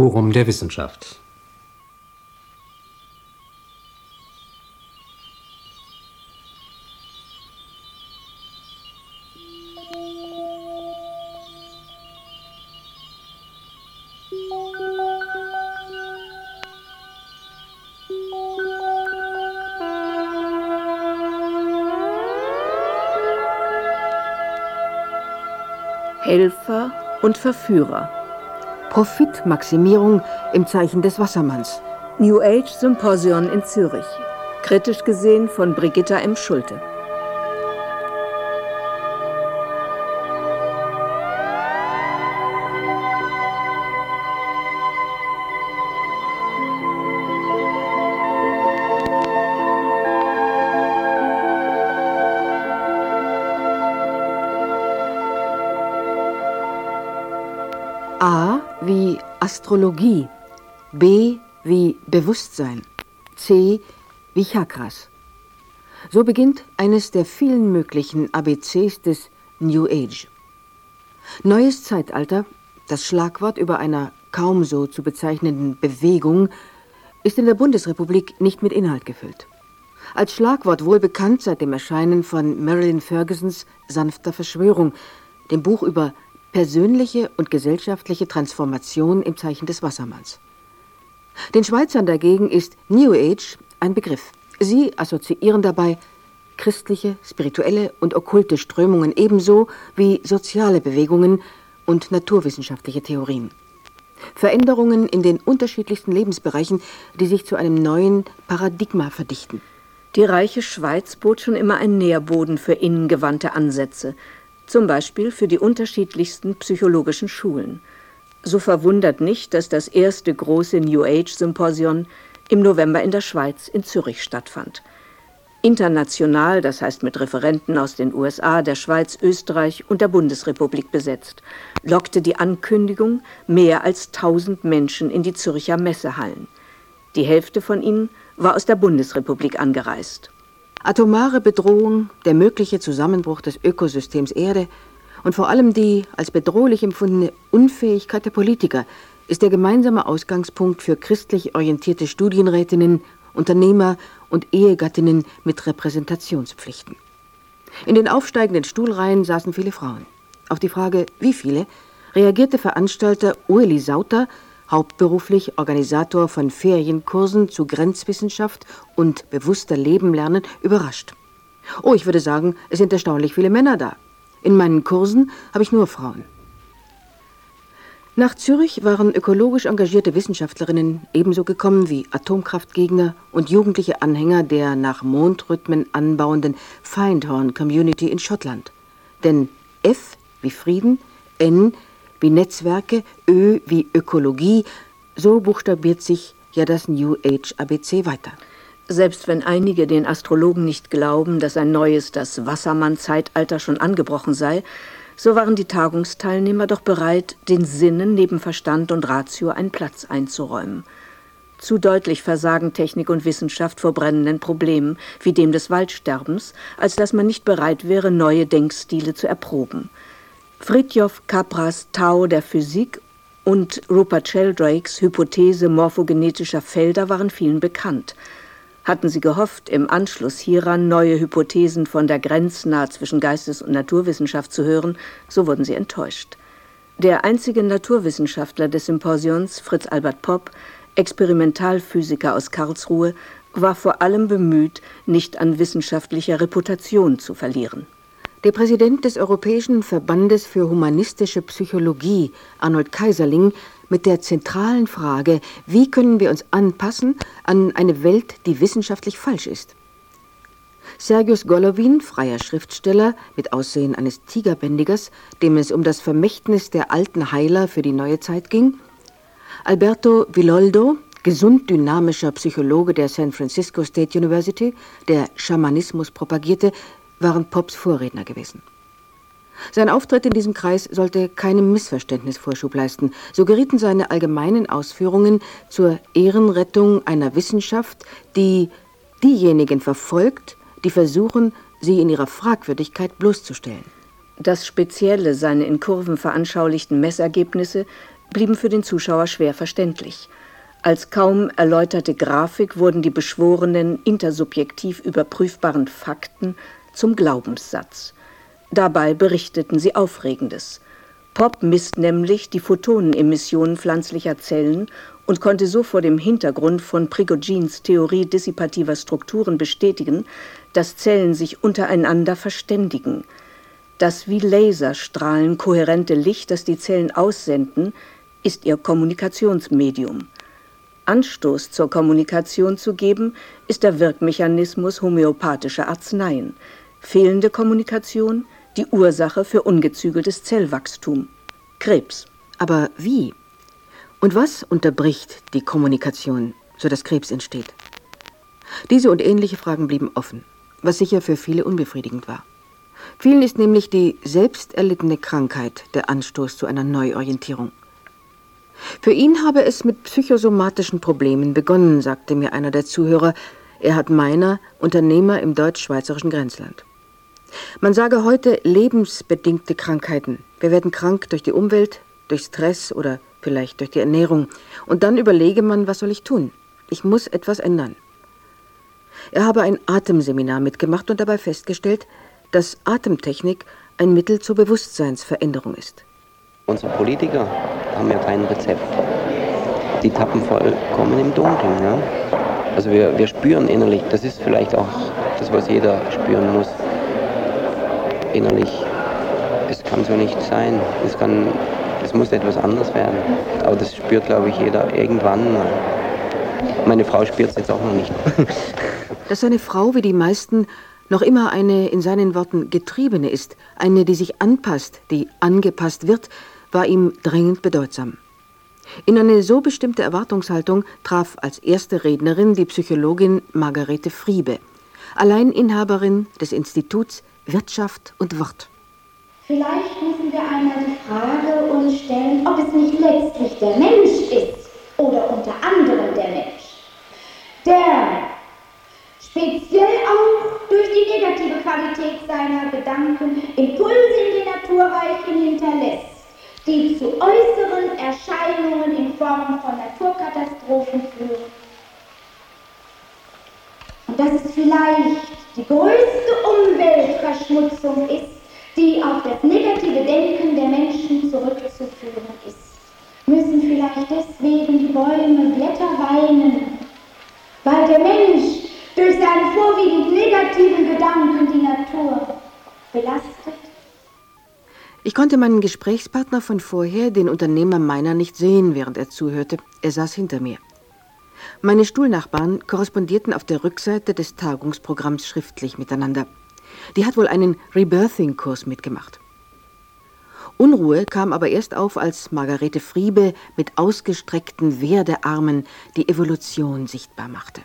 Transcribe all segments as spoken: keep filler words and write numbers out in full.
Forum der Wissenschaft. Helfer und Verführer. Profitmaximierung im Zeichen des Wassermanns. New Age Symposion in Zürich. Kritisch gesehen von Brigitta M. Schulte. A wie Astrologie, B wie Bewusstsein, C wie Chakras. So beginnt eines der vielen möglichen A B Cs des New Age. Neues Zeitalter, das Schlagwort über einer kaum so zu bezeichnenden Bewegung, ist in der Bundesrepublik nicht mit Inhalt gefüllt. Als Schlagwort wohl bekannt seit dem Erscheinen von Marilyn Fergusons Sanfter Verschwörung, dem Buch über persönliche und gesellschaftliche Transformation im Zeichen des Wassermanns. Den Schweizern dagegen ist New Age ein Begriff. Sie assoziieren dabei christliche, spirituelle und okkulte Strömungen ebenso wie soziale Bewegungen und naturwissenschaftliche Theorien. Veränderungen in den unterschiedlichsten Lebensbereichen, die sich zu einem neuen Paradigma verdichten. Die reiche Schweiz bot schon immer einen Nährboden für innengewandte Ansätze, zum Beispiel für die unterschiedlichsten psychologischen Schulen. So verwundert nicht, dass das erste große New Age-Symposion im November in der Schweiz in Zürich stattfand. International, das heißt mit Referenten aus den U S A, der Schweiz, Österreich und der Bundesrepublik besetzt, lockte die Ankündigung mehr als tausend Menschen in die Zürcher Messehallen. Die Hälfte von ihnen war aus der Bundesrepublik angereist. Atomare Bedrohung, der mögliche Zusammenbruch des Ökosystems Erde und vor allem die als bedrohlich empfundene Unfähigkeit der Politiker ist der gemeinsame Ausgangspunkt für christlich orientierte Studienrätinnen, Unternehmer und Ehegattinnen mit Repräsentationspflichten. In den aufsteigenden Stuhlreihen saßen viele Frauen. Auf die Frage, wie viele, reagierte Veranstalter Ueli Sauter, hauptberuflich Organisator von Ferienkursen zu Grenzwissenschaft und bewusster Leben lernen, überrascht. Oh, ich würde sagen, es sind erstaunlich viele Männer da. In meinen Kursen habe ich nur Frauen. Nach Zürich waren ökologisch engagierte Wissenschaftlerinnen ebenso gekommen wie Atomkraftgegner und jugendliche Anhänger der nach Mondrhythmen anbauenden Findhorn-Community in Schottland. Denn F wie Frieden, N wie Netzwerke, Ö wie Ökologie, so buchstabiert sich ja das New Age A B C weiter. Selbst wenn einige den Astrologen nicht glauben, dass ein neues, das Wassermann-Zeitalter schon angebrochen sei, so waren die Tagungsteilnehmer doch bereit, den Sinnen neben Verstand und Ratio einen Platz einzuräumen. Zu deutlich versagen Technik und Wissenschaft vor brennenden Problemen, wie dem des Waldsterbens, als dass man nicht bereit wäre, neue Denkstile zu erproben. Fritjof Capras Tau der Physik und Rupert Sheldrake's Hypothese morphogenetischer Felder waren vielen bekannt. Hatten sie gehofft, im Anschluss hieran neue Hypothesen von der grenznah zwischen Geistes- und Naturwissenschaft zu hören, so wurden sie enttäuscht. Der einzige Naturwissenschaftler des Symposions, Fritz Albert Popp, Experimentalphysiker aus Karlsruhe, war vor allem bemüht, nicht an wissenschaftlicher Reputation zu verlieren. Der Präsident des Europäischen Verbandes für humanistische Psychologie, Arnold Kaiserling, mit der zentralen Frage, wie können wir uns anpassen an eine Welt, die wissenschaftlich falsch ist. Sergius Golovin, freier Schriftsteller mit Aussehen eines Tigerbändigers, dem es um das Vermächtnis der alten Heiler für die neue Zeit ging. Alberto Villoldo, gesund dynamischer Psychologe der San Francisco State University, der Schamanismus propagierte, waren Popps Vorredner gewesen. Sein Auftritt in diesem Kreis sollte keinem Missverständnis Vorschub leisten. So gerieten seine allgemeinen Ausführungen zur Ehrenrettung einer Wissenschaft, die diejenigen verfolgt, die versuchen, sie in ihrer Fragwürdigkeit bloßzustellen. Das Spezielle, seine in Kurven veranschaulichten Messergebnisse, blieben für den Zuschauer schwer verständlich. Als kaum erläuterte Grafik wurden die beschworenen, intersubjektiv überprüfbaren Fakten zum Glaubenssatz. Dabei berichteten sie Aufregendes. Popp misst nämlich die Photonenemissionen pflanzlicher Zellen und konnte so vor dem Hintergrund von Prigogines Theorie dissipativer Strukturen bestätigen, dass Zellen sich untereinander verständigen. Das wie Laserstrahlen kohärente Licht, das die Zellen aussenden, ist ihr Kommunikationsmedium. Anstoß zur Kommunikation zu geben, ist der Wirkmechanismus homöopathischer Arzneien. Fehlende Kommunikation, die Ursache für ungezügeltes Zellwachstum. Krebs. Aber wie? Und was unterbricht die Kommunikation, sodass Krebs entsteht? Diese und ähnliche Fragen blieben offen, was sicher für viele unbefriedigend war. Vielen ist nämlich die selbst erlittene Krankheit der Anstoß zu einer Neuorientierung. Für ihn habe es mit psychosomatischen Problemen begonnen, sagte mir einer der Zuhörer. Er hat Meiner, Unternehmer im deutsch-schweizerischen Grenzland. Man sage heute lebensbedingte Krankheiten. Wir werden krank durch die Umwelt, durch Stress oder vielleicht durch die Ernährung. Und dann überlege man, was soll ich tun? Ich muss etwas ändern. Er habe ein Atemseminar mitgemacht und dabei festgestellt, dass Atemtechnik ein Mittel zur Bewusstseinsveränderung ist. Unsere Politiker haben ja kein Rezept. Die tappen vollkommen im Dunkeln. Ja? Also wir, wir spüren innerlich, das ist vielleicht auch das, was jeder spüren muss. Innerlich, es kann so nicht sein. Es kann, es muss etwas anderes werden. Aber das spürt, glaube ich, jeder irgendwann mal. Meine Frau spürt es jetzt auch noch nicht. Dass seine Frau, wie die meisten, noch immer eine, in seinen Worten, Getriebene ist, eine, die sich anpasst, die angepasst wird, war ihm dringend bedeutsam. In eine so bestimmte Erwartungshaltung traf als erste Rednerin die Psychologin Margarete Friebe, Alleininhaberin des Instituts Wirtschaft und Wort. Vielleicht müssen wir einmal die Frage uns stellen, ob es nicht letztlich der Mensch ist oder unter anderem der Mensch, der speziell auch durch die negative Qualität seiner Gedanken Impulse in den Naturreichen hinterlässt, die zu äußeren Erscheinungen in Form von Naturkatastrophen führen. Und dass es vielleicht die größte Umweltverschmutzung ist, die auf das negative Denken der Menschen zurückzuführen ist, müssen vielleicht deswegen die Bäume Blätter weinen, weil der Mensch durch seine vorwiegend negativen Gedanken die Natur belastet. Ich konnte meinen Gesprächspartner von vorher, den Unternehmer Meiner, nicht sehen, während er zuhörte. Er saß hinter mir. Meine Stuhlnachbarn korrespondierten auf der Rückseite des Tagungsprogramms schriftlich miteinander. Die hat wohl einen Rebirthing-Kurs mitgemacht. Unruhe kam aber erst auf, als Margarete Friebe mit ausgestreckten Werdearmen die Evolution sichtbar machte.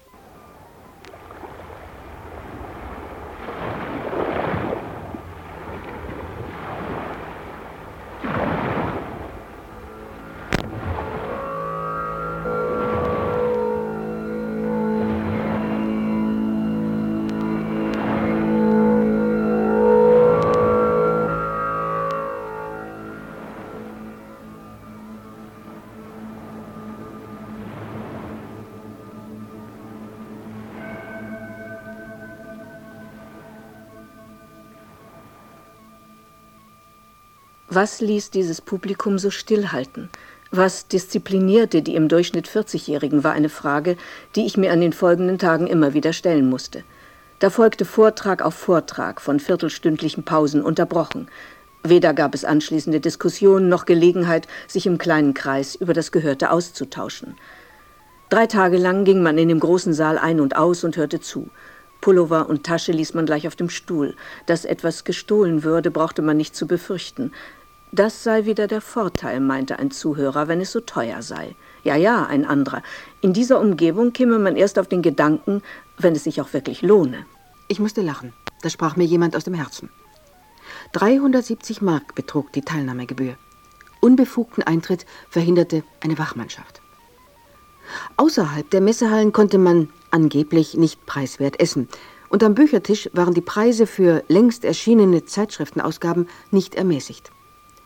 Was ließ dieses Publikum so stillhalten? Was disziplinierte die im Durchschnitt vierzigjährigen, war eine Frage, die ich mir an den folgenden Tagen immer wieder stellen musste. Da folgte Vortrag auf Vortrag, von viertelstündlichen Pausen unterbrochen. Weder gab es anschließende Diskussionen noch Gelegenheit, sich im kleinen Kreis über das Gehörte auszutauschen. Drei Tage lang ging man in dem großen Saal ein und aus und hörte zu. Pullover und Tasche ließ man gleich auf dem Stuhl. Dass etwas gestohlen würde, brauchte man nicht zu befürchten. Das sei wieder der Vorteil, meinte ein Zuhörer, wenn es so teuer sei. Ja, ja, ein anderer. In dieser Umgebung käme man erst auf den Gedanken, wenn es sich auch wirklich lohne. Ich musste lachen. Da sprach mir jemand aus dem Herzen. dreihundertsiebzig Mark betrug die Teilnahmegebühr. Unbefugten Eintritt verhinderte eine Wachmannschaft. Außerhalb der Messehallen konnte man angeblich nicht preiswert essen. Und am Büchertisch waren die Preise für längst erschienene Zeitschriftenausgaben nicht ermäßigt.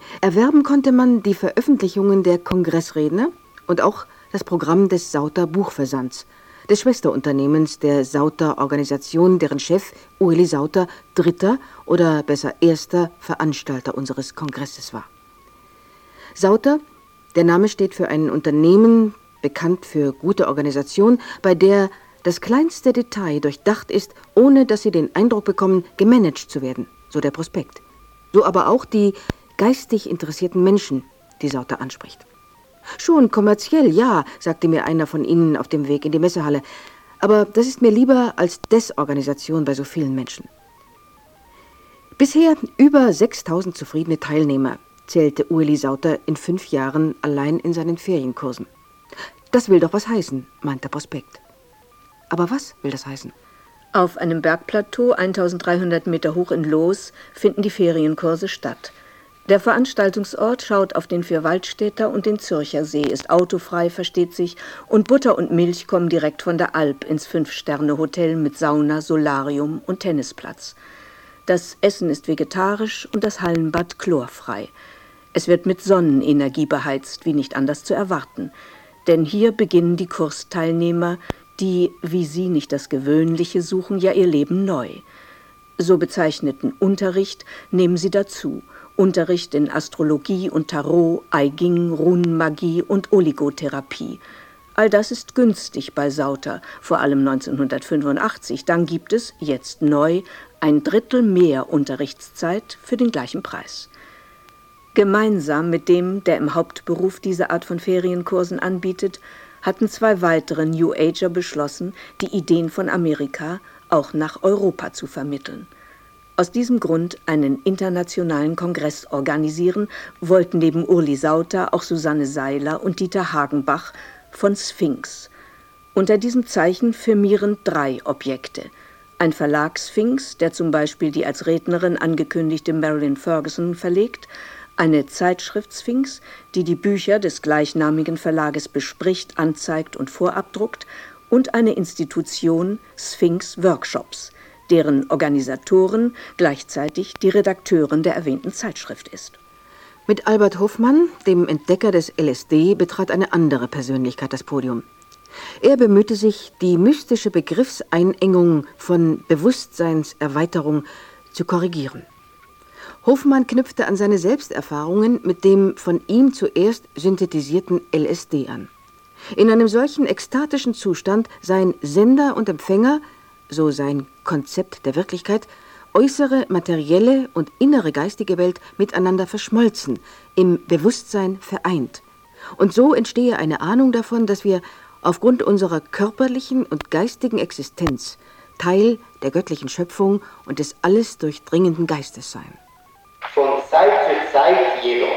Erwerben konnte man die Veröffentlichungen der Kongressredner und auch das Programm des Sauter Buchversands, des Schwesterunternehmens der Sauter-Organisation, deren Chef Ueli Sauter dritter oder besser erster Veranstalter unseres Kongresses war. Sauter, der Name steht für ein Unternehmen, bekannt für gute Organisation, bei der das kleinste Detail durchdacht ist, ohne dass Sie den Eindruck bekommen, gemanagt zu werden, so der Prospekt. So aber auch die geistig interessierten Menschen, die Sauter anspricht. Schon kommerziell, ja, sagte mir einer von ihnen auf dem Weg in die Messehalle. Aber das ist mir lieber als Desorganisation bei so vielen Menschen. Bisher über sechstausend zufriedene Teilnehmer zählte Ueli Sauter in fünf Jahren allein in seinen Ferienkursen. Das will doch was heißen, meint der Prospekt. Aber was will das heißen? Auf einem Bergplateau, eintausenddreihundert Meter hoch in Loos, finden die Ferienkurse statt. Der Veranstaltungsort schaut auf den Vierwaldstätter und den Zürcher See, ist autofrei, versteht sich, und Butter und Milch kommen direkt von der Alp ins Fünf-Sterne-Hotel mit Sauna, Solarium und Tennisplatz. Das Essen ist vegetarisch und das Hallenbad chlorfrei. Es wird mit Sonnenenergie beheizt, wie nicht anders zu erwarten. Denn hier beginnen die Kursteilnehmer, die, wie Sie, nicht das Gewöhnliche suchen, ja ihr Leben neu. So bezeichneten Unterricht nehmen sie dazu. Unterricht in Astrologie und Tarot, I Ching, Runenmagie und Oligotherapie. All das ist günstig bei Sauter, vor allem neunzehnhundertfünfundachtzig. Dann gibt es, jetzt neu, ein Drittel mehr Unterrichtszeit für den gleichen Preis. Gemeinsam mit dem, der im Hauptberuf diese Art von Ferienkursen anbietet, hatten zwei weitere New Ager beschlossen, die Ideen von Amerika auch nach Europa zu vermitteln. Aus diesem Grund einen internationalen Kongress organisieren, wollten neben Ueli Sauter auch Susanne Seiler und Dieter Hagenbach von Sphinx. Unter diesem Zeichen firmieren drei Objekte. Ein Verlag-Sphinx, der zum Beispiel die als Rednerin angekündigte Marilyn Ferguson verlegt, eine Zeitschrift-Sphinx, die die Bücher des gleichnamigen Verlages bespricht, anzeigt und vorabdruckt, und eine Institution, Sphinx Workshops, deren Organisatoren gleichzeitig die Redakteurin der erwähnten Zeitschrift ist. Mit Albert Hofmann, dem Entdecker des L S D, betrat eine andere Persönlichkeit das Podium. Er bemühte sich, die mystische Begriffseinengung von Bewusstseinserweiterung zu korrigieren. Hofmann knüpfte an seine Selbsterfahrungen mit dem von ihm zuerst synthetisierten L S D an. In einem solchen ekstatischen Zustand seien Sender und Empfänger, so sein Konzept der Wirklichkeit, äußere materielle und innere geistige Welt miteinander verschmolzen, im Bewusstsein vereint. Und so entstehe eine Ahnung davon, dass wir aufgrund unserer körperlichen und geistigen Existenz Teil der göttlichen Schöpfung und des alles durchdringenden Geistes seien. Von Zeit zu Zeit jedoch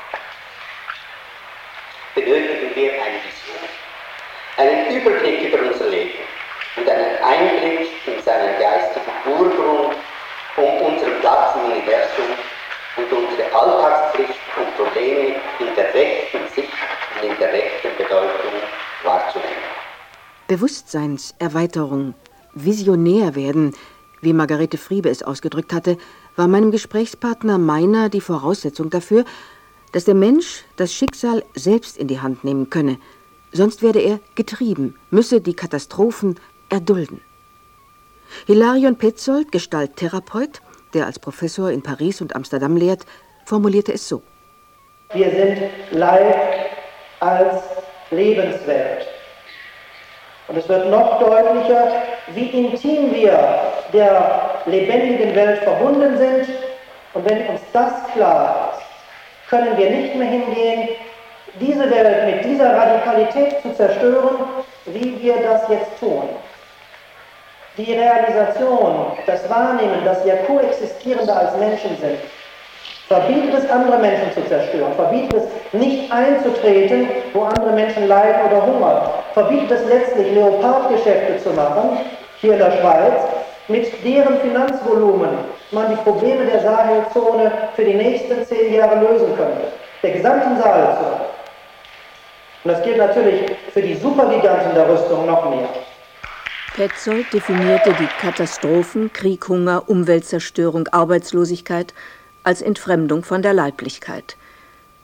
benötigen wir eine Vision, einen Überblick über unser Leben und einen Einblick in seinen geistigen Urgrund, um unseren Platz im Universum und unsere Alltagspflichten und Probleme in der rechten Sicht und in der rechten Bedeutung wahrzunehmen. Bewusstseinserweiterung, visionär werden, wie Margarete Friebe es ausgedrückt hatte, war meinem Gesprächspartner Meiner die Voraussetzung dafür, dass der Mensch das Schicksal selbst in die Hand nehmen könne. Sonst werde er getrieben, müsse die Katastrophen erdulden. Hilarion Petzold, Gestalttherapeut, der als Professor in Paris und Amsterdam lehrt, formulierte es so. Wir sind Leib als Lebenswelt. Und es wird noch deutlicher, wie intim wir der lebendigen Welt verbunden sind. Und wenn uns das klar ist, können wir nicht mehr hingehen, diese Welt mit dieser Radikalität zu zerstören, wie wir das jetzt tun. Die Realisation, das Wahrnehmen, dass wir Koexistierende als Menschen sind, verbietet es, andere Menschen zu zerstören, verbietet es, nicht einzutreten, wo andere Menschen leiden oder hungern, verbietet es letztlich, Leopardgeschäfte zu machen, hier in der Schweiz, mit deren Finanzvolumen man die Probleme der Sahelzone für die nächsten zehn Jahre lösen könnte, der gesamten Sahelzone. Und das gilt natürlich für die Supergiganten der Rüstung noch mehr. Petzold definierte die Katastrophen, Krieg, Hunger, Umweltzerstörung, Arbeitslosigkeit als Entfremdung von der Leiblichkeit.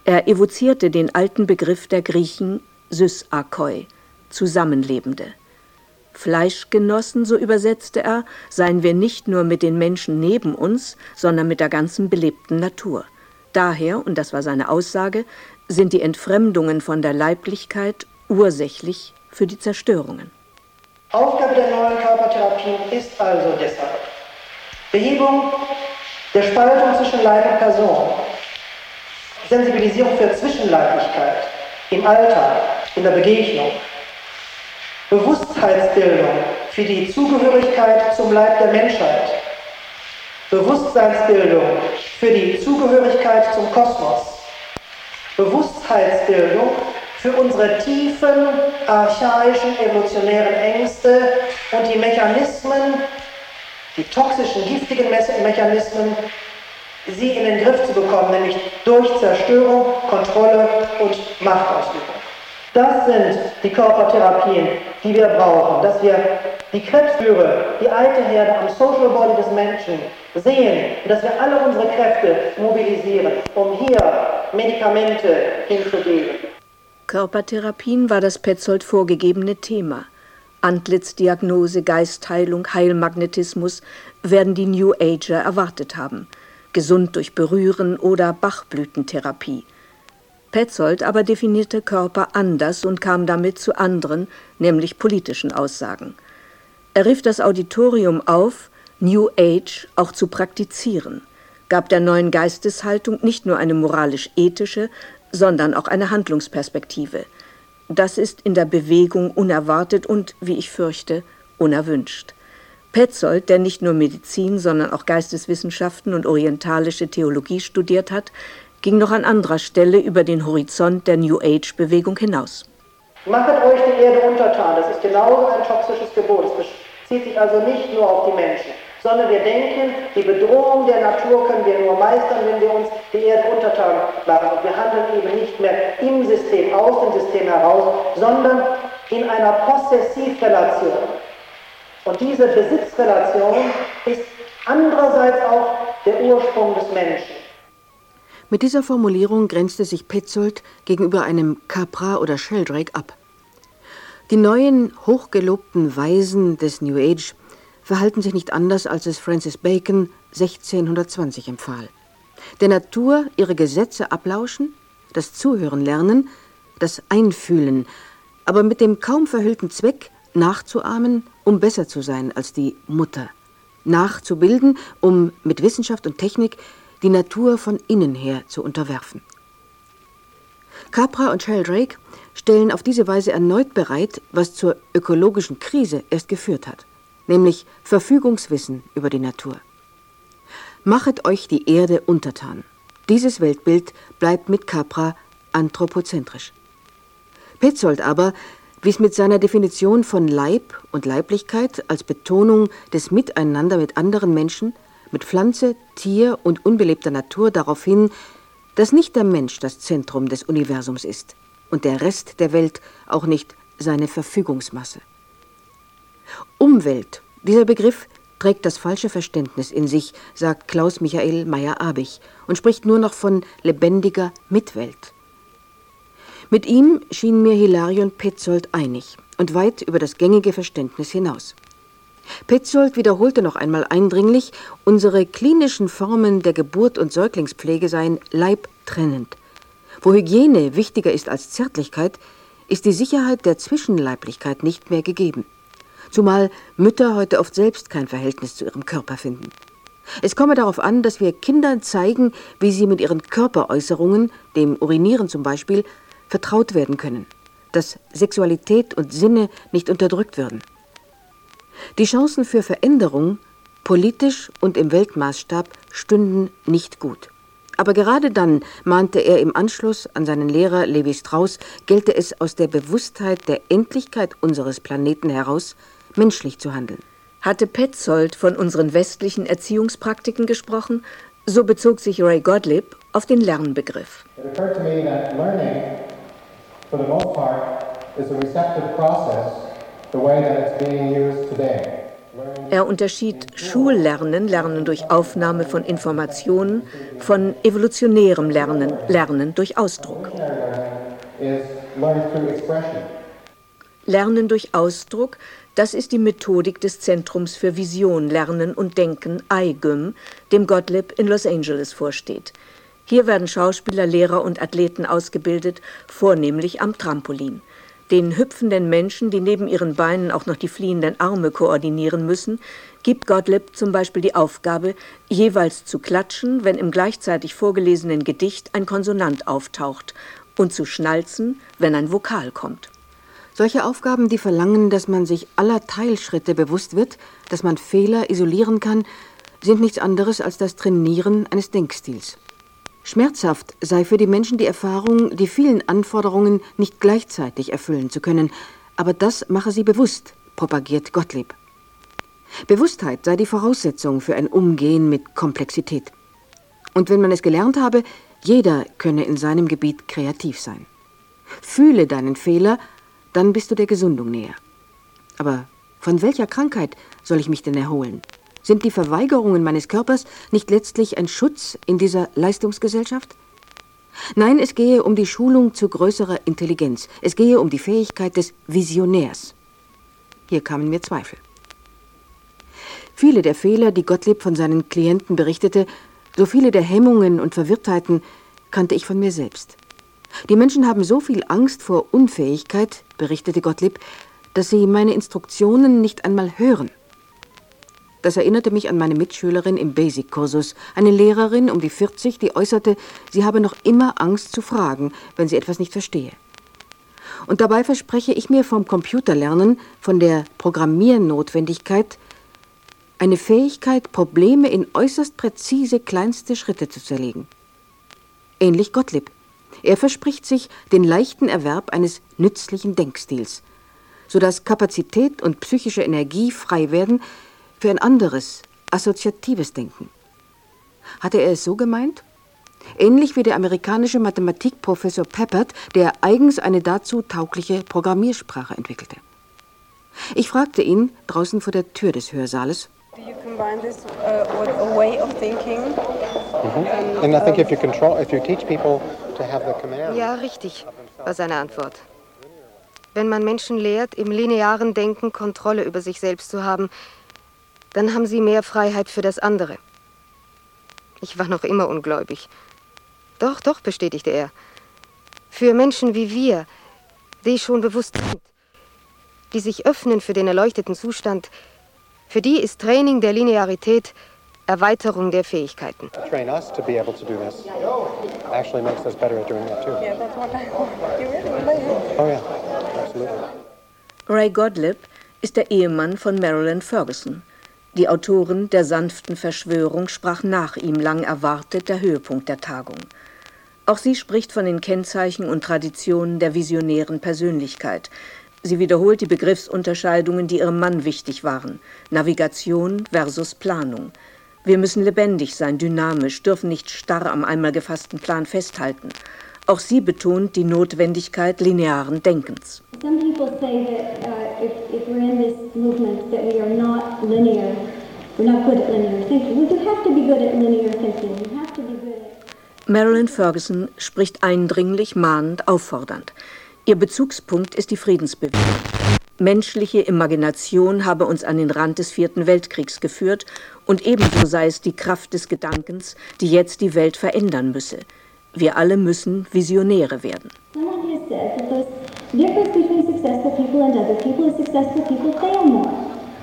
Er evozierte den alten Begriff der Griechen Sysarchoi, Zusammenlebende. Fleischgenossen, so übersetzte er, seien wir nicht nur mit den Menschen neben uns, sondern mit der ganzen belebten Natur. Daher, und das war seine Aussage, sind die Entfremdungen von der Leiblichkeit ursächlich für die Zerstörungen. Aufgabe der neuen Körpertherapien ist also deshalb Behebung der Spaltung zwischen Leib und Person, Sensibilisierung für Zwischenleiblichkeit im Alltag, in der Begegnung, Bewusstheitsbildung für die Zugehörigkeit zum Leib der Menschheit, Bewusstseinsbildung für die Zugehörigkeit zum Kosmos, Bewusstheitsbildung für unsere tiefen, archaischen, evolutionären Ängste und die Mechanismen, die toxischen, giftigen Mechanismen, sie in den Griff zu bekommen, nämlich durch Zerstörung, Kontrolle und Machtausübung. Das sind die Körpertherapien, die wir brauchen, dass wir die Krebsführe, die alte Herde am Social Body des Menschen sehen und dass wir alle unsere Kräfte mobilisieren, um hier Medikamente hinzugeben. Körpertherapien war das Petzold vorgegebene Thema. Antlitzdiagnose, Geistheilung, Heilmagnetismus werden die New Ager erwartet haben. Gesund durch Berühren oder Bachblütentherapie. Petzold aber definierte Körper anders und kam damit zu anderen, nämlich politischen Aussagen. Er rief das Auditorium auf, New Age auch zu praktizieren, gab der neuen Geisteshaltung nicht nur eine moralisch-ethische, sondern auch eine Handlungsperspektive. Das ist in der Bewegung unerwartet und, wie ich fürchte, unerwünscht. Petzold, der nicht nur Medizin, sondern auch Geisteswissenschaften und orientalische Theologie studiert hat, ging noch an anderer Stelle über den Horizont der New Age-Bewegung hinaus. Machet euch die Erde untertan, das ist genauso ein toxisches Gebot. Es bezieht sich also nicht nur auf die Menschen, sondern wir denken, die Bedrohung der Natur können wir nur meistern, wenn wir uns die Erde untertan machen. Und wir handeln eben nicht mehr im System, aus dem System heraus, sondern in einer Possessivrelation. Und diese Besitzrelation ist andererseits auch der Ursprung des Menschen. Mit dieser Formulierung grenzte sich Petzold gegenüber einem Capra oder Sheldrake ab. Die neuen, hochgelobten Weisen des New Age verhalten sich nicht anders, als es Francis Bacon sechzehnhundertzwanzig empfahl. Der Natur ihre Gesetze ablauschen, das Zuhören lernen, das Einfühlen, aber mit dem kaum verhüllten Zweck, nachzuahmen, um besser zu sein als die Mutter. Nachzubilden, um mit Wissenschaft und Technik die Natur von innen her zu unterwerfen. Capra und Sheldrake stellen auf diese Weise erneut bereit, was zur ökologischen Krise erst geführt hat, nämlich Verfügungswissen über die Natur. Machet euch die Erde untertan. Dieses Weltbild bleibt mit Capra anthropozentrisch. Petzold aber wies mit seiner Definition von Leib und Leiblichkeit als Betonung des Miteinander mit anderen Menschen, mit Pflanze, Tier und unbelebter Natur darauf hin, dass nicht der Mensch das Zentrum des Universums ist und der Rest der Welt auch nicht seine Verfügungsmasse. Umwelt, dieser Begriff trägt das falsche Verständnis in sich, sagt Klaus Michael Meyer-Abich und spricht nur noch von lebendiger Mitwelt. Mit ihm schien mir Hilarion Petzold einig und weit über das gängige Verständnis hinaus. Petzold wiederholte noch einmal eindringlich, unsere klinischen Formen der Geburt und Säuglingspflege seien leibtrennend. Wo Hygiene wichtiger ist als Zärtlichkeit, ist die Sicherheit der Zwischenleiblichkeit nicht mehr gegeben. Zumal Mütter heute oft selbst kein Verhältnis zu ihrem Körper finden. Es komme darauf an, dass wir Kindern zeigen, wie sie mit ihren Körperäußerungen, dem Urinieren zum Beispiel, vertraut werden können, dass Sexualität und Sinne nicht unterdrückt werden. Die Chancen für Veränderung, politisch und im Weltmaßstab, stünden nicht gut. Aber gerade dann, mahnte er im Anschluss an seinen Lehrer Levi Strauss, gelte es aus der Bewusstheit der Endlichkeit unseres Planeten heraus, menschlich zu handeln. Hatte Petzold von unseren westlichen Erziehungspraktiken gesprochen, so bezog sich Ray Gottlieb auf den Lernbegriff. It occurred to me that learning, for the most part, is a receptive process, the way that it's being used today. Learning Er unterschied Schullernen, Lernen durch Aufnahme von Informationen, von evolutionärem Lernen, Lernen durch Ausdruck. Lernen durch Ausdruck, das ist die Methodik des Zentrums für Vision, Lernen und Denken, I G Y M, dem Gottlieb in Los Angeles vorsteht. Hier werden Schauspieler, Lehrer und Athleten ausgebildet, vornehmlich am Trampolin. Den hüpfenden Menschen, die neben ihren Beinen auch noch die fliehenden Arme koordinieren müssen, gibt Gottlieb zum Beispiel die Aufgabe, jeweils zu klatschen, wenn im gleichzeitig vorgelesenen Gedicht ein Konsonant auftaucht, und zu schnalzen, wenn ein Vokal kommt. Solche Aufgaben, die verlangen, dass man sich aller Teilschritte bewusst wird, dass man Fehler isolieren kann, sind nichts anderes als das Trainieren eines Denkstils. Schmerzhaft sei für die Menschen die Erfahrung, die vielen Anforderungen nicht gleichzeitig erfüllen zu können, aber das mache sie bewusst, propagiert Gottlieb. Bewusstheit sei die Voraussetzung für ein Umgehen mit Komplexität. Und wenn man es gelernt habe, jeder könne in seinem Gebiet kreativ sein. Fühle deinen Fehler, dann bist du der Gesundung näher. Aber von welcher Krankheit soll ich mich denn erholen? Sind die Verweigerungen meines Körpers nicht letztlich ein Schutz in dieser Leistungsgesellschaft? Nein, es gehe um die Schulung zu größerer Intelligenz. Es gehe um die Fähigkeit des Visionärs. Hier kamen mir Zweifel. Viele der Fehler, die Gottlieb von seinen Klienten berichtete, so viele der Hemmungen und Verwirrtheiten, kannte ich von mir selbst. Die Menschen haben so viel Angst vor Unfähigkeit, berichtete Gottlieb, dass sie meine Instruktionen nicht einmal hören. Das erinnerte mich an meine Mitschülerin im Basic-Kursus, eine Lehrerin um die vierzig, die äußerte, sie habe noch immer Angst zu fragen, wenn sie etwas nicht verstehe. Und dabei verspreche ich mir vom Computerlernen, von der Programmiernotwendigkeit, eine Fähigkeit, Probleme in äußerst präzise kleinste Schritte zu zerlegen. Ähnlich Gottlieb. Er verspricht sich den leichten Erwerb eines nützlichen Denkstils, sodass Kapazität und psychische Energie frei werden für ein anderes, assoziatives Denken. Hatte er es so gemeint? Ähnlich wie der amerikanische Mathematikprofessor Peppert, der eigens eine dazu taugliche Programmiersprache entwickelte. Ich fragte ihn draußen vor der Tür des Hörsaales. Do you combine this uh, with a way of thinking? Mm-hmm. And I think if you control, if you teach people to have the command. Ja, richtig, war seine Antwort. Wenn man Menschen lehrt, im linearen Denken Kontrolle über sich selbst zu haben, dann haben sie mehr Freiheit für das andere. Ich war noch immer ungläubig. Doch, doch, bestätigte er. Für Menschen wie wir, die schon bewusst sind, die sich öffnen für den erleuchteten Zustand, für die ist Training der Linearität Erweiterung der Fähigkeiten. Train us to be able to do this. Actually makes us better at doing that too. Yeah, that's what I hope. You really believe. Oh yeah, absolutely. Ray Gottlieb ist der Ehemann von Marilyn Ferguson. Die Autorin der sanften Verschwörung sprach nach ihm lang erwartet der Höhepunkt der Tagung. Auch sie spricht von den Kennzeichen und Traditionen der visionären Persönlichkeit. Sie wiederholt die Begriffsunterscheidungen, die ihrem Mann wichtig waren. Navigation versus Planung. Wir müssen lebendig sein, dynamisch, dürfen nicht starr am einmal gefassten Plan festhalten. Auch sie betont die Notwendigkeit linearen Denkens. Some people say that uh, if, if we're in this movement that we are not linear, we're not good at linear thinking. We have to be good at linear thinking. We have to be good at... Marilyn Ferguson spricht eindringlich, mahnend, auffordernd. Ihr Bezugspunkt ist die Friedensbewegung. Menschliche Imagination habe uns an den Rand des Vierten Weltkriegs geführt und ebenso sei es die Kraft des Gedankens, die jetzt die Welt verändern müsse. Wir alle müssen Visionäre werden. Someone has said that the difference between successful people and other people is successful people fail more.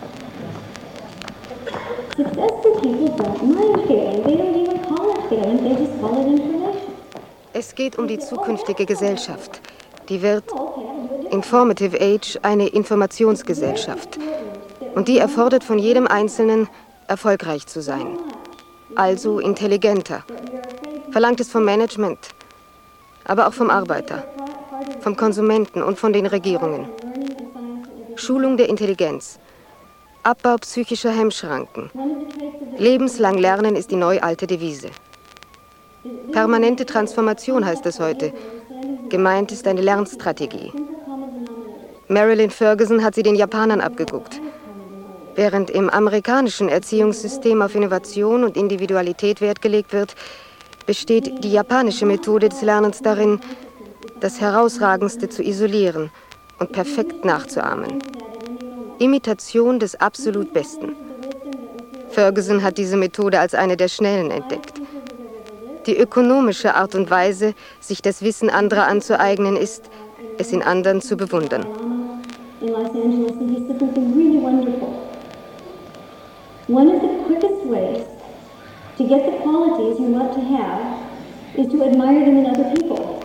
Successful people don't mind failing. They don't even call it failing. They just call it information. Es geht um die zukünftige Gesellschaft. Die wird Informative Age eine Informationsgesellschaft. Und die erfordert von jedem Einzelnen, erfolgreich zu sein. Also intelligenter. Verlangt es vom Management, aber auch vom Arbeiter, vom Konsumenten und von den Regierungen. Schulung der Intelligenz. Abbau psychischer Hemmschranken. Lebenslang Lernen ist die neu-alte Devise. Permanente Transformation heißt es heute. Gemeint ist eine Lernstrategie. Marilyn Ferguson hat sie den Japanern abgeguckt. Während im amerikanischen Erziehungssystem auf Innovation und Individualität Wert gelegt wird, besteht die japanische Methode des Lernens darin, das Herausragendste zu isolieren und perfekt nachzuahmen. Imitation des absolut Besten. Ferguson hat diese Methode als eine der schnellen entdeckt. Die ökonomische Art und Weise, sich das Wissen anderer anzueignen, ist, es in anderen zu bewundern. In Los Angeles, and he said something really wonderful. One of the quickest ways to get the qualities you want to have is to admire them in other people.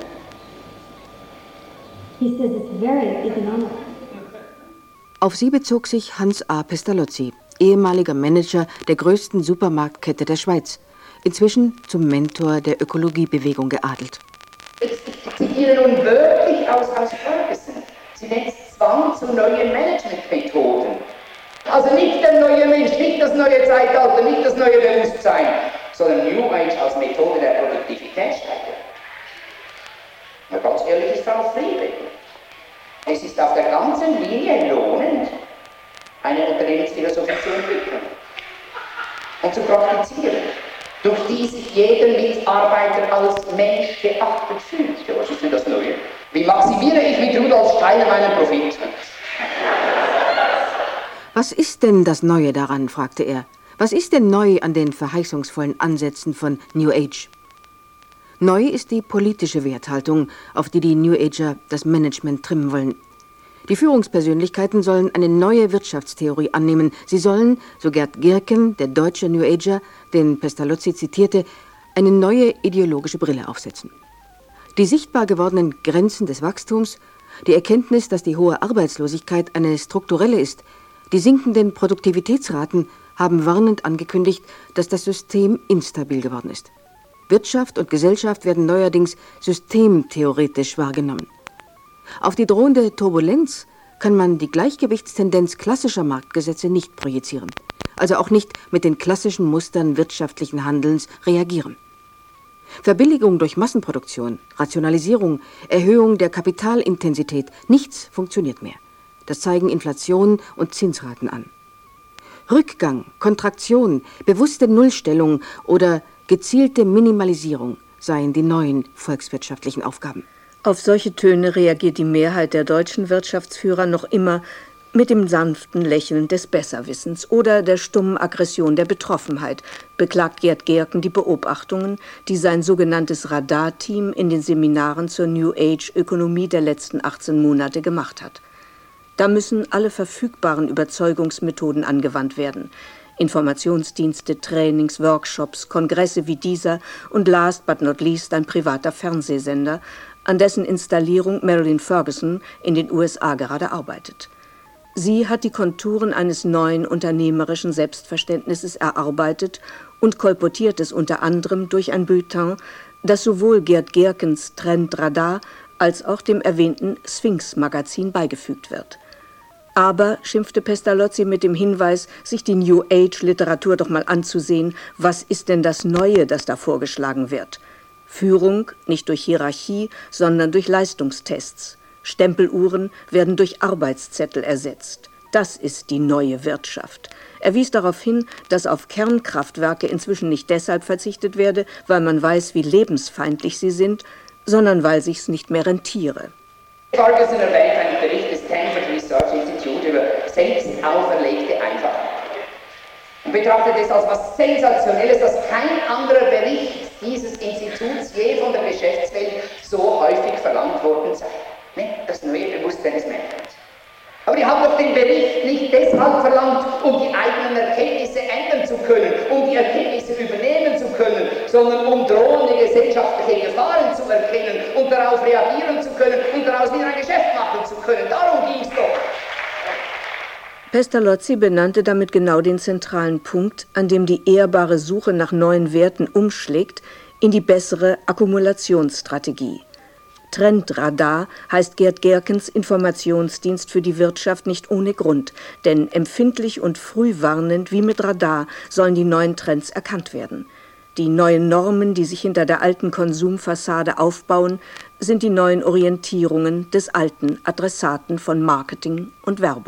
He says it's very economic. Auf sie bezog sich Hans A. Pestalozzi, ehemaliger Manager der größten Supermarktkette der Schweiz, inzwischen zum Mentor der Ökologiebewegung geadelt. Ich zitiere nun wörtlich aus, aus Ferguson. Sie nennt es Zwang zu neuen Managementmethoden. Also nicht der neue Mensch, nicht das neue Zeitalter, nicht das neue Bewusstsein, sondern New Age als Methode der Produktivitätssteigerung. Na, ganz ehrlich ist Frau Friedrich. Es ist auf der ganzen Linie lohnend, eine Unternehmensphilosophie zu entwickeln und zu praktizieren, durch die sich jeder Mitarbeiter als Mensch geachtet fühlt. Ja, was ist denn das Neue? Wie maximiere ich mit Rudolf Steiner meinen Profit? Was ist denn das Neue daran, fragte er. Was ist denn neu an den verheißungsvollen Ansätzen von New Age? Neu ist die politische Werthaltung, auf die die New Ager das Management trimmen wollen. Die Führungspersönlichkeiten sollen eine neue Wirtschaftstheorie annehmen. Sie sollen, so Gerd Girken, der deutsche New Ager, den Pestalozzi zitierte, eine neue ideologische Brille aufsetzen. Die sichtbar gewordenen Grenzen des Wachstums, die Erkenntnis, dass die hohe Arbeitslosigkeit eine strukturelle ist, die sinkenden Produktivitätsraten haben warnend angekündigt, dass das System instabil geworden ist. Wirtschaft und Gesellschaft werden neuerdings systemtheoretisch wahrgenommen. Auf die drohende Turbulenz kann man die Gleichgewichtstendenz klassischer Marktgesetze nicht projizieren, also auch nicht mit den klassischen Mustern wirtschaftlichen Handelns reagieren. Verbilligung durch Massenproduktion, Rationalisierung, Erhöhung der Kapitalintensität, nichts funktioniert mehr. Das zeigen Inflation und Zinsraten an. Rückgang, Kontraktion, bewusste Nullstellung oder gezielte Minimalisierung seien die neuen volkswirtschaftlichen Aufgaben. Auf solche Töne reagiert die Mehrheit der deutschen Wirtschaftsführer noch immer mit dem sanften Lächeln des Besserwissens oder der stummen Aggression der Betroffenheit, beklagt Gerd Gerken die Beobachtungen, die sein sogenanntes Radarteam in den Seminaren zur New Age-Ökonomie der letzten achtzehn Monate gemacht hat. Da müssen alle verfügbaren Überzeugungsmethoden angewandt werden. Informationsdienste, Trainings, Workshops, Kongresse wie dieser und last but not least ein privater Fernsehsender, an dessen Installierung Marilyn Ferguson in den U S A gerade arbeitet. Sie hat die Konturen eines neuen unternehmerischen Selbstverständnisses erarbeitet und kolportiert es unter anderem durch ein Bulletin, das sowohl Gerd Gerkens Trend Radar als auch dem erwähnten Sphinx-Magazin beigefügt wird. Aber, schimpfte Pestalozzi mit dem Hinweis, sich die New Age-Literatur doch mal anzusehen, was ist denn das Neue, das da vorgeschlagen wird? Führung nicht durch Hierarchie, sondern durch Leistungstests. Stempeluhren werden durch Arbeitszettel ersetzt. Das ist die neue Wirtschaft. Er wies darauf hin, dass auf Kernkraftwerke inzwischen nicht deshalb verzichtet werde, weil man weiß, wie lebensfeindlich sie sind, sondern weil sich's nicht mehr rentiere. Ferguson erwähnt einen Bericht des Stanford Research Institute über selbst auferlegte Einfachheit und betrachtet es als was Sensationelles, dass kein anderer Bericht dieses Instituts je von der Geschäftswelt so häufig verlangt worden sei. Das neue Bewusstsein des Menschen. Aber die haben doch den Bericht nicht deshalb verlangt, um die eigenen Erkenntnisse ändern zu können, um die Erkenntnisse übernehmen zu können, sondern um drohende gesellschaftliche Gefahren zu erkennen und darauf reagieren zu können und daraus wieder ein Geschäft machen zu können. Darum ging es doch. Pestalozzi benannte damit genau den zentralen Punkt, an dem die ehrbare Suche nach neuen Werten umschlägt in die bessere Akkumulationsstrategie. Trendradar heißt Gerd Gerkens Informationsdienst für die Wirtschaft nicht ohne Grund, denn empfindlich und frühwarnend wie mit Radar sollen die neuen Trends erkannt werden. Die neuen Normen, die sich hinter der alten Konsumfassade aufbauen, sind die neuen Orientierungen des alten Adressaten von Marketing und Werbung.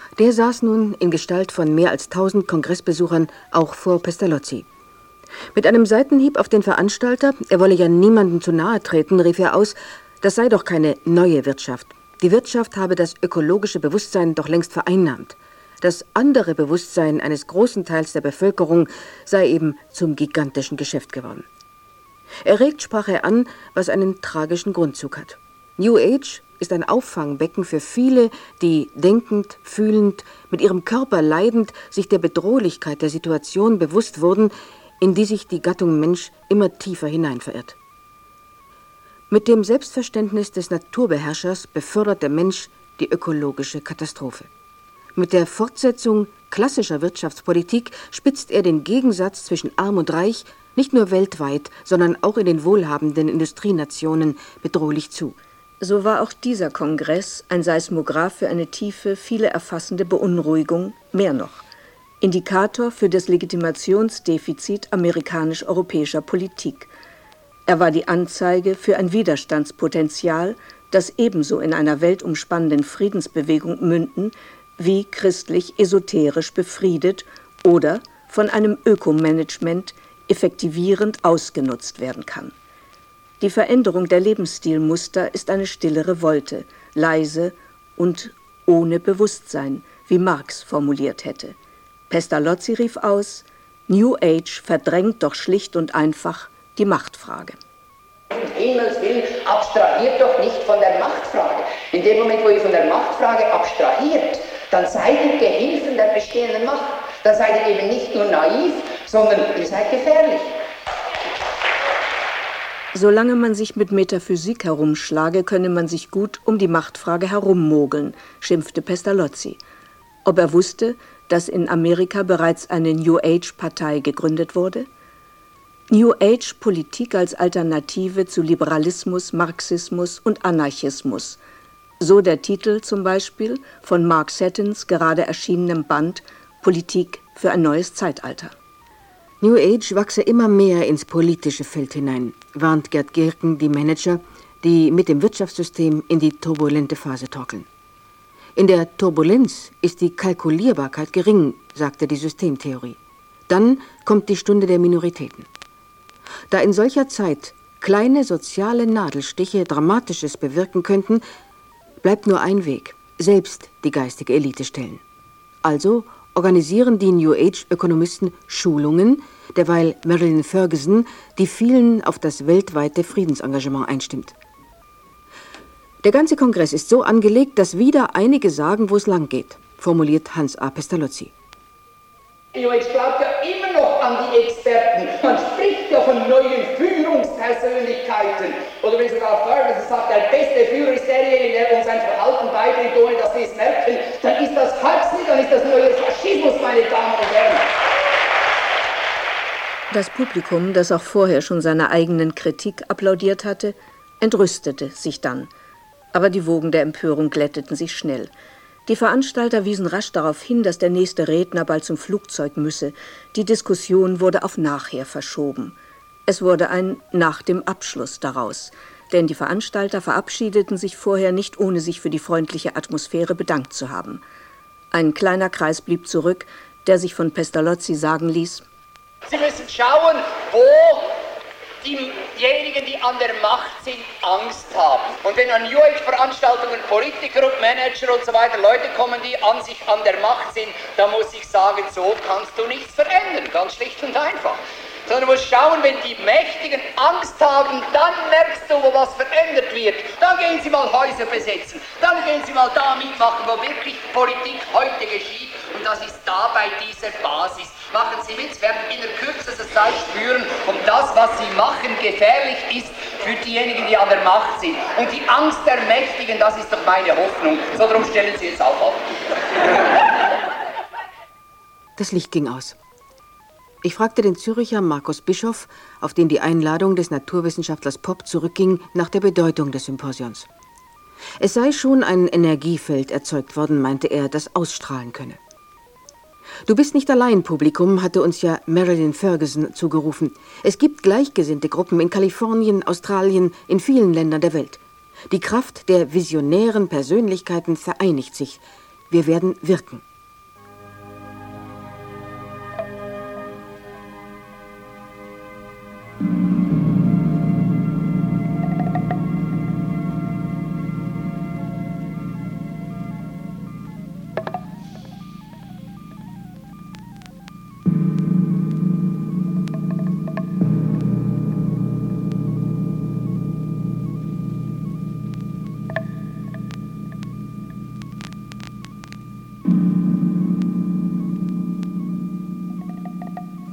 Der saß nun in Gestalt von mehr als tausend Kongressbesuchern auch vor Pestalozzi. Mit einem Seitenhieb auf den Veranstalter, er wolle ja niemandem zu nahe treten, rief er aus, das sei doch keine neue Wirtschaft. Die Wirtschaft habe das ökologische Bewusstsein doch längst vereinnahmt. Das andere Bewusstsein eines großen Teils der Bevölkerung sei eben zum gigantischen Geschäft geworden. Erregt sprach er an, was einen tragischen Grundzug hat. New Age ist ein Auffangbecken für viele, die denkend, fühlend, mit ihrem Körper leidend, sich der Bedrohlichkeit der Situation bewusst wurden, in die sich die Gattung Mensch immer tiefer hinein verirrt. Mit dem Selbstverständnis des Naturbeherrschers befördert der Mensch die ökologische Katastrophe. Mit der Fortsetzung klassischer Wirtschaftspolitik spitzt er den Gegensatz zwischen Arm und Reich nicht nur weltweit, sondern auch in den wohlhabenden Industrienationen bedrohlich zu. So war auch dieser Kongress ein Seismograph für eine tiefe, viele erfassende Beunruhigung, mehr noch. Indikator für das Legitimationsdefizit amerikanisch-europäischer Politik. Er war die Anzeige für ein Widerstandspotenzial, das ebenso in einer weltumspannenden Friedensbewegung münden, wie christlich-esoterisch befriedet oder von einem Ökomanagement effektivierend ausgenutzt werden kann. Die Veränderung der Lebensstilmuster ist eine stille Revolte, leise und ohne Bewusstsein, wie Marx formuliert hätte. Pestalozzi rief aus, New Age verdrängt doch schlicht und einfach die Machtfrage. Um Himmels Willen, abstrahiert doch nicht von der Machtfrage. In dem Moment, wo ihr von der Machtfrage abstrahiert, dann seid ihr Gehilfen der bestehenden Macht. Dann seid ihr eben nicht nur naiv, sondern ihr seid gefährlich. Solange man sich mit Metaphysik herumschlage, könne man sich gut um die Machtfrage herummogeln, schimpfte Pestalozzi. Ob er wusste, dass in Amerika bereits eine New Age-Partei gegründet wurde? New Age-Politik als Alternative zu Liberalismus, Marxismus und Anarchismus. So der Titel zum Beispiel von Mark Settins gerade erschienenem Band Politik für ein neues Zeitalter. New Age wachse immer mehr ins politische Feld hinein, warnt Gerd Gerken die Manager, die mit dem Wirtschaftssystem in die turbulente Phase torkeln. In der Turbulenz ist die Kalkulierbarkeit gering, sagte die Systemtheorie. Dann kommt die Stunde der Minoritäten. Da in solcher Zeit kleine soziale Nadelstiche Dramatisches bewirken könnten, bleibt nur ein Weg, selbst die geistige Elite stellen. Also organisieren die New Age-Ökonomisten Schulungen, derweil Marilyn Ferguson die vielen auf das weltweite Friedensengagement einstimmt. Der ganze Kongress ist so angelegt, dass wieder einige sagen, wo es lang geht, formuliert Hans A. Pestalozzi. New Age glaubt ja immer noch an die Experten. Man spricht ja von neuen Führungspersönlichkeiten. Oder wenn sogar Ferguson sagt, der beste Führer ist derjenige, der uns ein Verhalten beibringt, ohne dass wir es merken, dann ist das Huxley, dann ist das neue Faschismus, meine Damen und Herren. Das Publikum, das auch vorher schon seiner eigenen Kritik applaudiert hatte, entrüstete sich dann. Aber die Wogen der Empörung glätteten sich schnell. Die Veranstalter wiesen rasch darauf hin, dass der nächste Redner bald zum Flugzeug müsse. Die Diskussion wurde auf nachher verschoben. Es wurde ein nach dem Abschluss daraus, denn die Veranstalter verabschiedeten sich vorher nicht, ohne sich für die freundliche Atmosphäre bedankt zu haben. Ein kleiner Kreis blieb zurück, der sich von Pestalozzi sagen ließ: Sie müssen schauen, wo diejenigen, die an der Macht sind, Angst haben. Und wenn an New Age-Veranstaltungen Politiker und Manager und so weiter Leute kommen, die an sich an der Macht sind, dann muss ich sagen, so kannst du nichts verändern, ganz schlicht und einfach. Sondern du musst schauen, wenn die Mächtigen Angst haben, dann merkst du, wo was verändert wird. Dann gehen sie mal Häuser besetzen, dann gehen sie mal da mitmachen, wo wirklich Politik heute geschieht. Und das ist da bei dieser Basis. Machen Sie mit, Sie werden in der kürzester Zeit spüren, ob das, was Sie machen, gefährlich ist für diejenigen, die an der Macht sind. Und die Angst der Mächtigen, das ist doch meine Hoffnung. So, darum stellen Sie jetzt auch auf. Das Licht ging aus. Ich fragte den Züricher Markus Bischoff, auf den die Einladung des Naturwissenschaftlers Popp zurückging, nach der Bedeutung des Symposions. Es sei schon ein Energiefeld erzeugt worden, meinte er, das ausstrahlen könne. Du bist nicht allein, Publikum, hatte uns ja Marilyn Ferguson zugerufen. Es gibt gleichgesinnte Gruppen in Kalifornien, Australien, in vielen Ländern der Welt. Die Kraft der visionären Persönlichkeiten vereinigt sich. Wir werden wirken.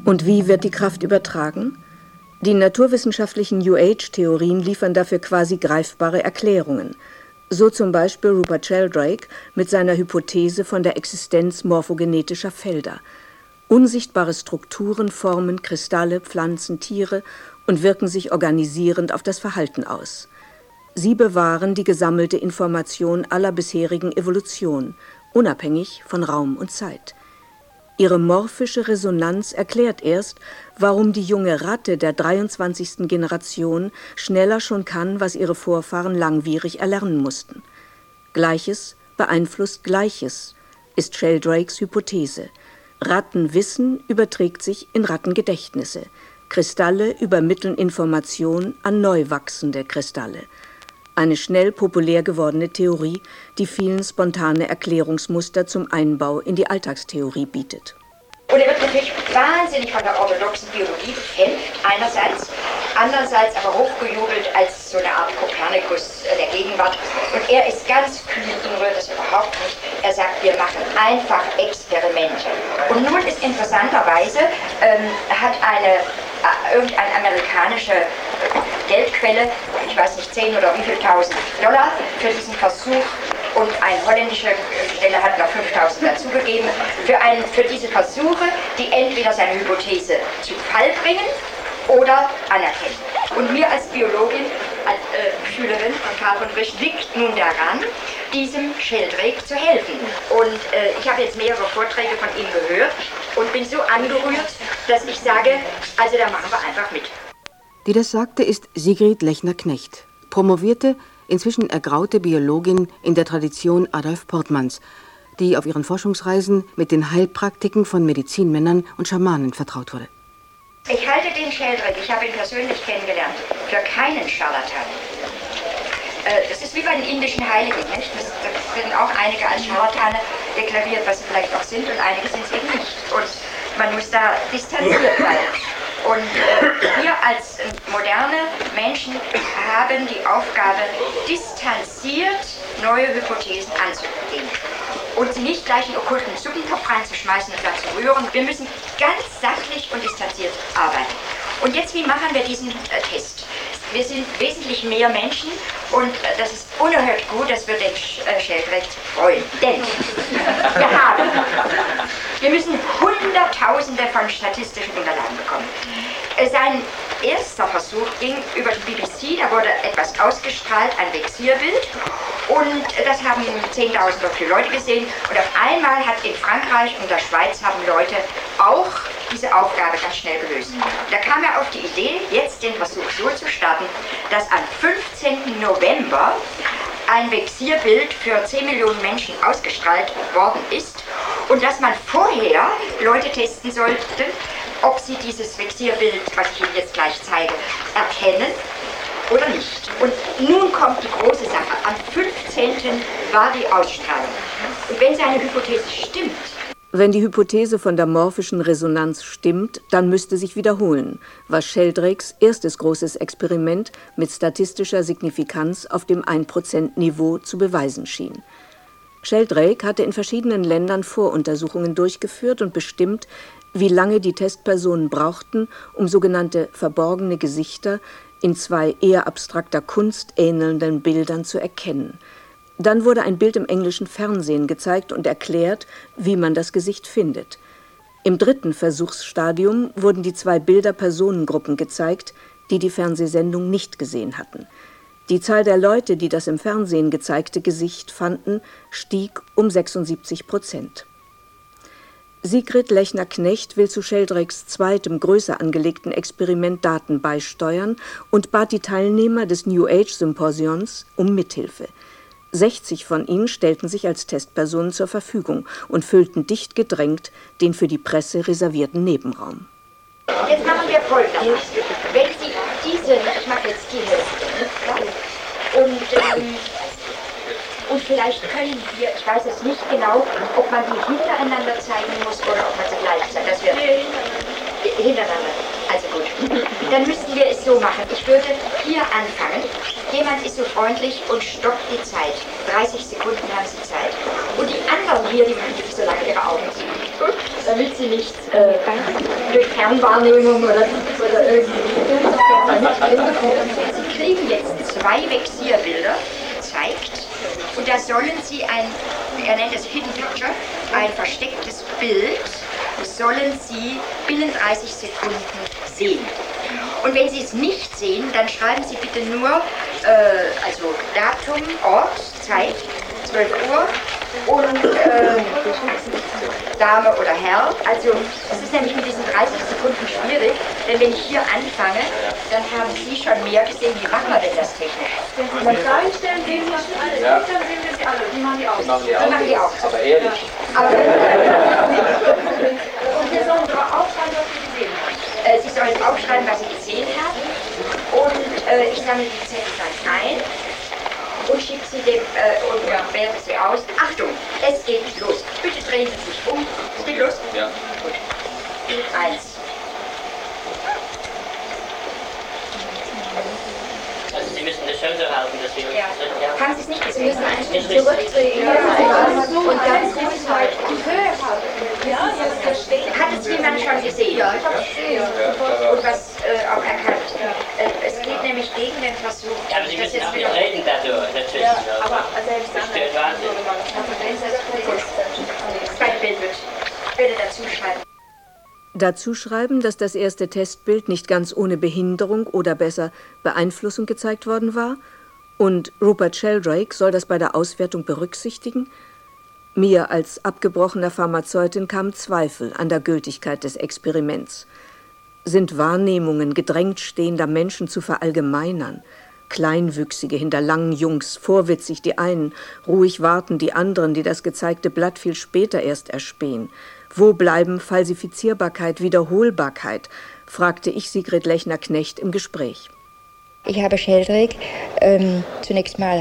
Und wie wird die Kraft übertragen? Die naturwissenschaftlichen New Age-Theorien liefern dafür quasi greifbare Erklärungen. So zum Beispiel Rupert Sheldrake mit seiner Hypothese von der Existenz morphogenetischer Felder. Unsichtbare Strukturen formen Kristalle, Pflanzen, Tiere und wirken sich organisierend auf das Verhalten aus. Sie bewahren die gesammelte Information aller bisherigen Evolution, unabhängig von Raum und Zeit. Ihre morphische Resonanz erklärt erst, warum die junge Ratte der dreiundzwanzigsten Generation schneller schon kann, was ihre Vorfahren langwierig erlernen mussten. Gleiches beeinflusst Gleiches, ist Sheldrakes Hypothese. Rattenwissen überträgt sich in Rattengedächtnisse. Kristalle übermitteln Information an neu wachsende Kristalle. Eine schnell populär gewordene Theorie, die vielen spontane Erklärungsmuster zum Einbau in die Alltagstheorie bietet. Und er wird natürlich wahnsinnig von der orthodoxen Biologie bekämpft, einerseits, andererseits aber hochgejubelt als so eine Art Kopernikus der Gegenwart. Und er ist ganz kühl und rührt das überhaupt nicht. Er sagt, wir machen einfach Experimente. Und nun ist interessanterweise, ähm, hat eine, äh, irgendeine amerikanische Geldquelle, ich weiß nicht, zehn oder wie viel tausend Dollar für diesen Versuch, und eine holländische Stelle hat noch fünftausend dazugegeben, für, ein, für diese Versuche, die entweder seine Hypothese zu Fall bringen oder anerkennen. Und mir als Biologin, als äh, Schülerin von Karl von Frisch, liegt nun daran, diesem Sheldrake zu helfen. Und äh, ich habe jetzt mehrere Vorträge von ihm gehört und bin so angerührt, dass ich sage, also da machen wir einfach mit. Die das sagte, ist Sigrid Lechner-Knecht, promovierte, inzwischen ergraute Biologin in der Tradition Adolf Portmanns, die auf ihren Forschungsreisen mit den Heilpraktiken von Medizinmännern und Schamanen vertraut wurde. Ich halte den Sheldrake, ich habe ihn persönlich kennengelernt, für keinen Scharlatan. Äh, das ist wie bei den indischen Heiligen, nicht? Das, das werden auch einige als Scharlatane deklariert, was sie vielleicht auch sind, und einige sind es eben nicht. Und man muss da distanziert bleiben. Und äh, wir als äh, moderne Menschen haben die Aufgabe, distanziert neue Hypothesen anzugehen und sie nicht gleich in den okkulten Suppentopf reinzuschmeißen und dann zu rühren. Wir müssen ganz sachlich und distanziert arbeiten. Und jetzt, wie machen wir diesen äh, Test? Wir sind wesentlich mehr Menschen und äh, das ist unerhört gut, dass wir den äh, Sheldrake freuen. Denn wir haben, wir müssen Hunderttausende von statistischen Unterlagen bekommen. Äh, sein erster Versuch ging über die B B C, da wurde etwas ausgestrahlt, ein Vexierbild, und äh, das haben zehntausend oder viele Leute gesehen, und auf einmal hat in Frankreich und der Schweiz haben Leute auch diese Aufgabe ganz schnell gelöst. Da kam er auf die Idee, jetzt den Versuch so zu starten, dass am fünfzehnten November ein Vexierbild für zehn Millionen Menschen ausgestrahlt worden ist und dass man vorher Leute testen sollte, ob sie dieses Vexierbild, was ich Ihnen jetzt gleich zeige, erkennen oder nicht. Und nun kommt die große Sache. Am fünfzehnten war die Ausstrahlung. Und wenn seine Hypothese stimmt, Wenn die Hypothese von der morphischen Resonanz stimmt, dann müsste sich wiederholen, was Sheldrakes erstes großes Experiment mit statistischer Signifikanz auf dem ein Prozent Niveau zu beweisen schien. Sheldrake hatte in verschiedenen Ländern Voruntersuchungen durchgeführt und bestimmt, wie lange die Testpersonen brauchten, um sogenannte verborgene Gesichter in zwei eher abstrakter Kunst ähnelnden Bildern zu erkennen. Dann wurde ein Bild im englischen Fernsehen gezeigt und erklärt, wie man das Gesicht findet. Im dritten Versuchsstadium wurden die zwei Bilder Personengruppen gezeigt, die die Fernsehsendung nicht gesehen hatten. Die Zahl der Leute, die das im Fernsehen gezeigte Gesicht fanden, stieg um sechsundsiebzig Prozent. Sigrid Lechner-Knecht will zu Sheldrakes zweitem, größer angelegten Experiment Daten beisteuern und bat die Teilnehmer des New Age Symposions um Mithilfe. sechzig von ihnen stellten sich als Testpersonen zur Verfügung und füllten dicht gedrängt den für die Presse reservierten Nebenraum. Jetzt machen wir Folgendes. Wenn Sie diese, ich mache jetzt die Hälfte, und, ähm, und vielleicht können wir, ich weiß es nicht genau, ob man die hintereinander zeigen muss oder ob man sie gleich zeigt. Das wird hintereinander. Also gut. Dann müssten wir es so machen. Ich würde hier anfangen. Jemand ist so freundlich und stoppt die Zeit. dreißig Sekunden haben Sie Zeit. Und die anderen hier, die machen nicht so lange ihre Augen zu. Gut? damit sie nicht äh, durch Fernwahrnehmung oder, oder irgendwie. Sie kriegen jetzt zwei Vexierbilder gezeigt und da sollen sie ein, er nennt es Hidden Picture, ein verstecktes Bild, sollen sie binnen dreißig Sekunden sehen. Und wenn Sie es nicht sehen, dann schreiben Sie bitte nur äh, also Datum, Ort, Zeit, zwölf Uhr und äh, Dame oder Herr. Also es ist nämlich mit diesen dreißig Sekunden schwierig, denn wenn ich hier anfange, dann haben Sie schon mehr gesehen. Wie machen wir denn das technisch? Wenn Sie mal Fragen stellen, sehen Sie schon alle. Ja. Dann sehen wir sie alle. Die machen die auch. Die machen die auch. Die machen die auch. Aber ehrlich. Aber und wir sollen aufschreiben, was Sie gesehen haben. Äh, Sie sollen aufschreiben, was Sie gesehen haben. Und äh, ich sammle die Zettel dann ein und schicke sie dem äh, und ja, werte sie aus. Achtung, es geht los. Bitte drehen Sie sich um. Es geht los? Ja. Gut. Bild eins. Also Sie müssen das schon so halten, dass wir... Ja. Ja. Haben Sie es nicht gesehen? Sie müssen ein Stück zurückdrehen. Ja. Ja. So, und dann gut halt die Höhe haben. Ja, jetzt verstehe. Hat es jemand schon gesehen? Ja, ich habe es gesehen. Und was äh, auch erkannt. Äh, es geht nämlich gegen den Versuch. Ja, aber Sie müssen auch nicht reden dadurch, natürlich. Ja, aber selbst das stört Wahnsinn. Das zweite Bild wird bitte dazu schreiben. Dazu schreiben, dass das erste Testbild nicht ganz ohne Behinderung oder besser Beeinflussung gezeigt worden war und Rupert Sheldrake soll das bei der Auswertung berücksichtigen. Mir als abgebrochener Pharmazeutin kamen Zweifel an der Gültigkeit des Experiments. Sind Wahrnehmungen gedrängt stehender Menschen zu verallgemeinern? Kleinwüchsige hinter langen Jungs, vorwitzig die einen, ruhig warten die anderen, die das gezeigte Blatt viel später erst erspähen. Wo bleiben Falsifizierbarkeit, Wiederholbarkeit? Fragte ich Sigrid Lechner-Knecht im Gespräch. Ich habe Sheldrake ähm, zunächst mal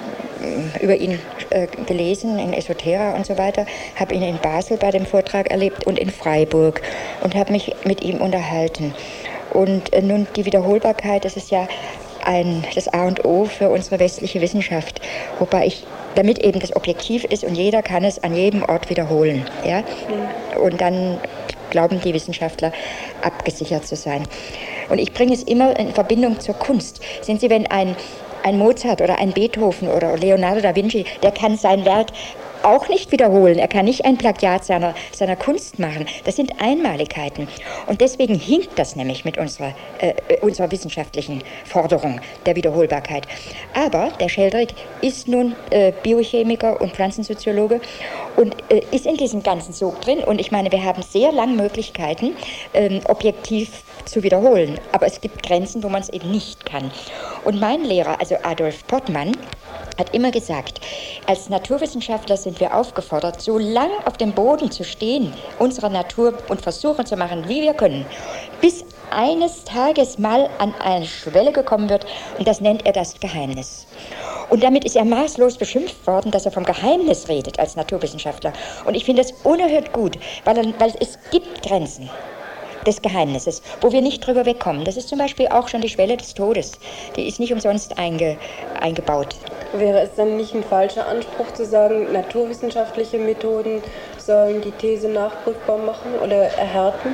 über ihn äh, gelesen, in Esoterra und so weiter, habe ihn in Basel bei dem Vortrag erlebt und in Freiburg und habe mich mit ihm unterhalten. Und äh, nun die Wiederholbarkeit, das ist ja ein, das A und O für unsere westliche Wissenschaft, wobei ich, damit eben das objektiv ist und jeder kann es an jedem Ort wiederholen. Ja? Und dann glauben die Wissenschaftler, abgesichert zu sein. Und ich bringe es immer in Verbindung zur Kunst. Sehen Sie, wenn ein Ein Mozart oder ein Beethoven oder Leonardo da Vinci, der kann sein Werk auch nicht wiederholen. Er kann nicht ein Plagiat seiner, seiner Kunst machen. Das sind Einmaligkeiten. Und deswegen hinkt das nämlich mit unserer, äh, unserer wissenschaftlichen Forderung der Wiederholbarkeit. Aber der Sheldrake ist nun äh, Biochemiker und Pflanzensoziologe und äh, ist in diesem ganzen Sog drin. Und ich meine, wir haben sehr lange Möglichkeiten, ähm, objektiv zu wiederholen. Aber es gibt Grenzen, wo man es eben nicht kann. Und mein Lehrer, also Adolf Pottmann, hat immer gesagt, als Naturwissenschaftler sind wir aufgefordert, so lang auf dem Boden zu stehen, unserer Natur und versuchen zu machen, wie wir können, bis eines Tages mal an eine Schwelle gekommen wird, und das nennt er das Geheimnis. Und damit ist er maßlos beschimpft worden, dass er vom Geheimnis redet als Naturwissenschaftler. Und ich finde das unerhört gut, weil, er, weil es gibt Grenzen des Geheimnisses, wo wir nicht drüber wegkommen. Das ist zum Beispiel auch schon die Schwelle des Todes. Die ist nicht umsonst einge, eingebaut. Wäre es dann nicht ein falscher Anspruch zu sagen, naturwissenschaftliche Methoden sollen die These nachprüfbar machen oder erhärten?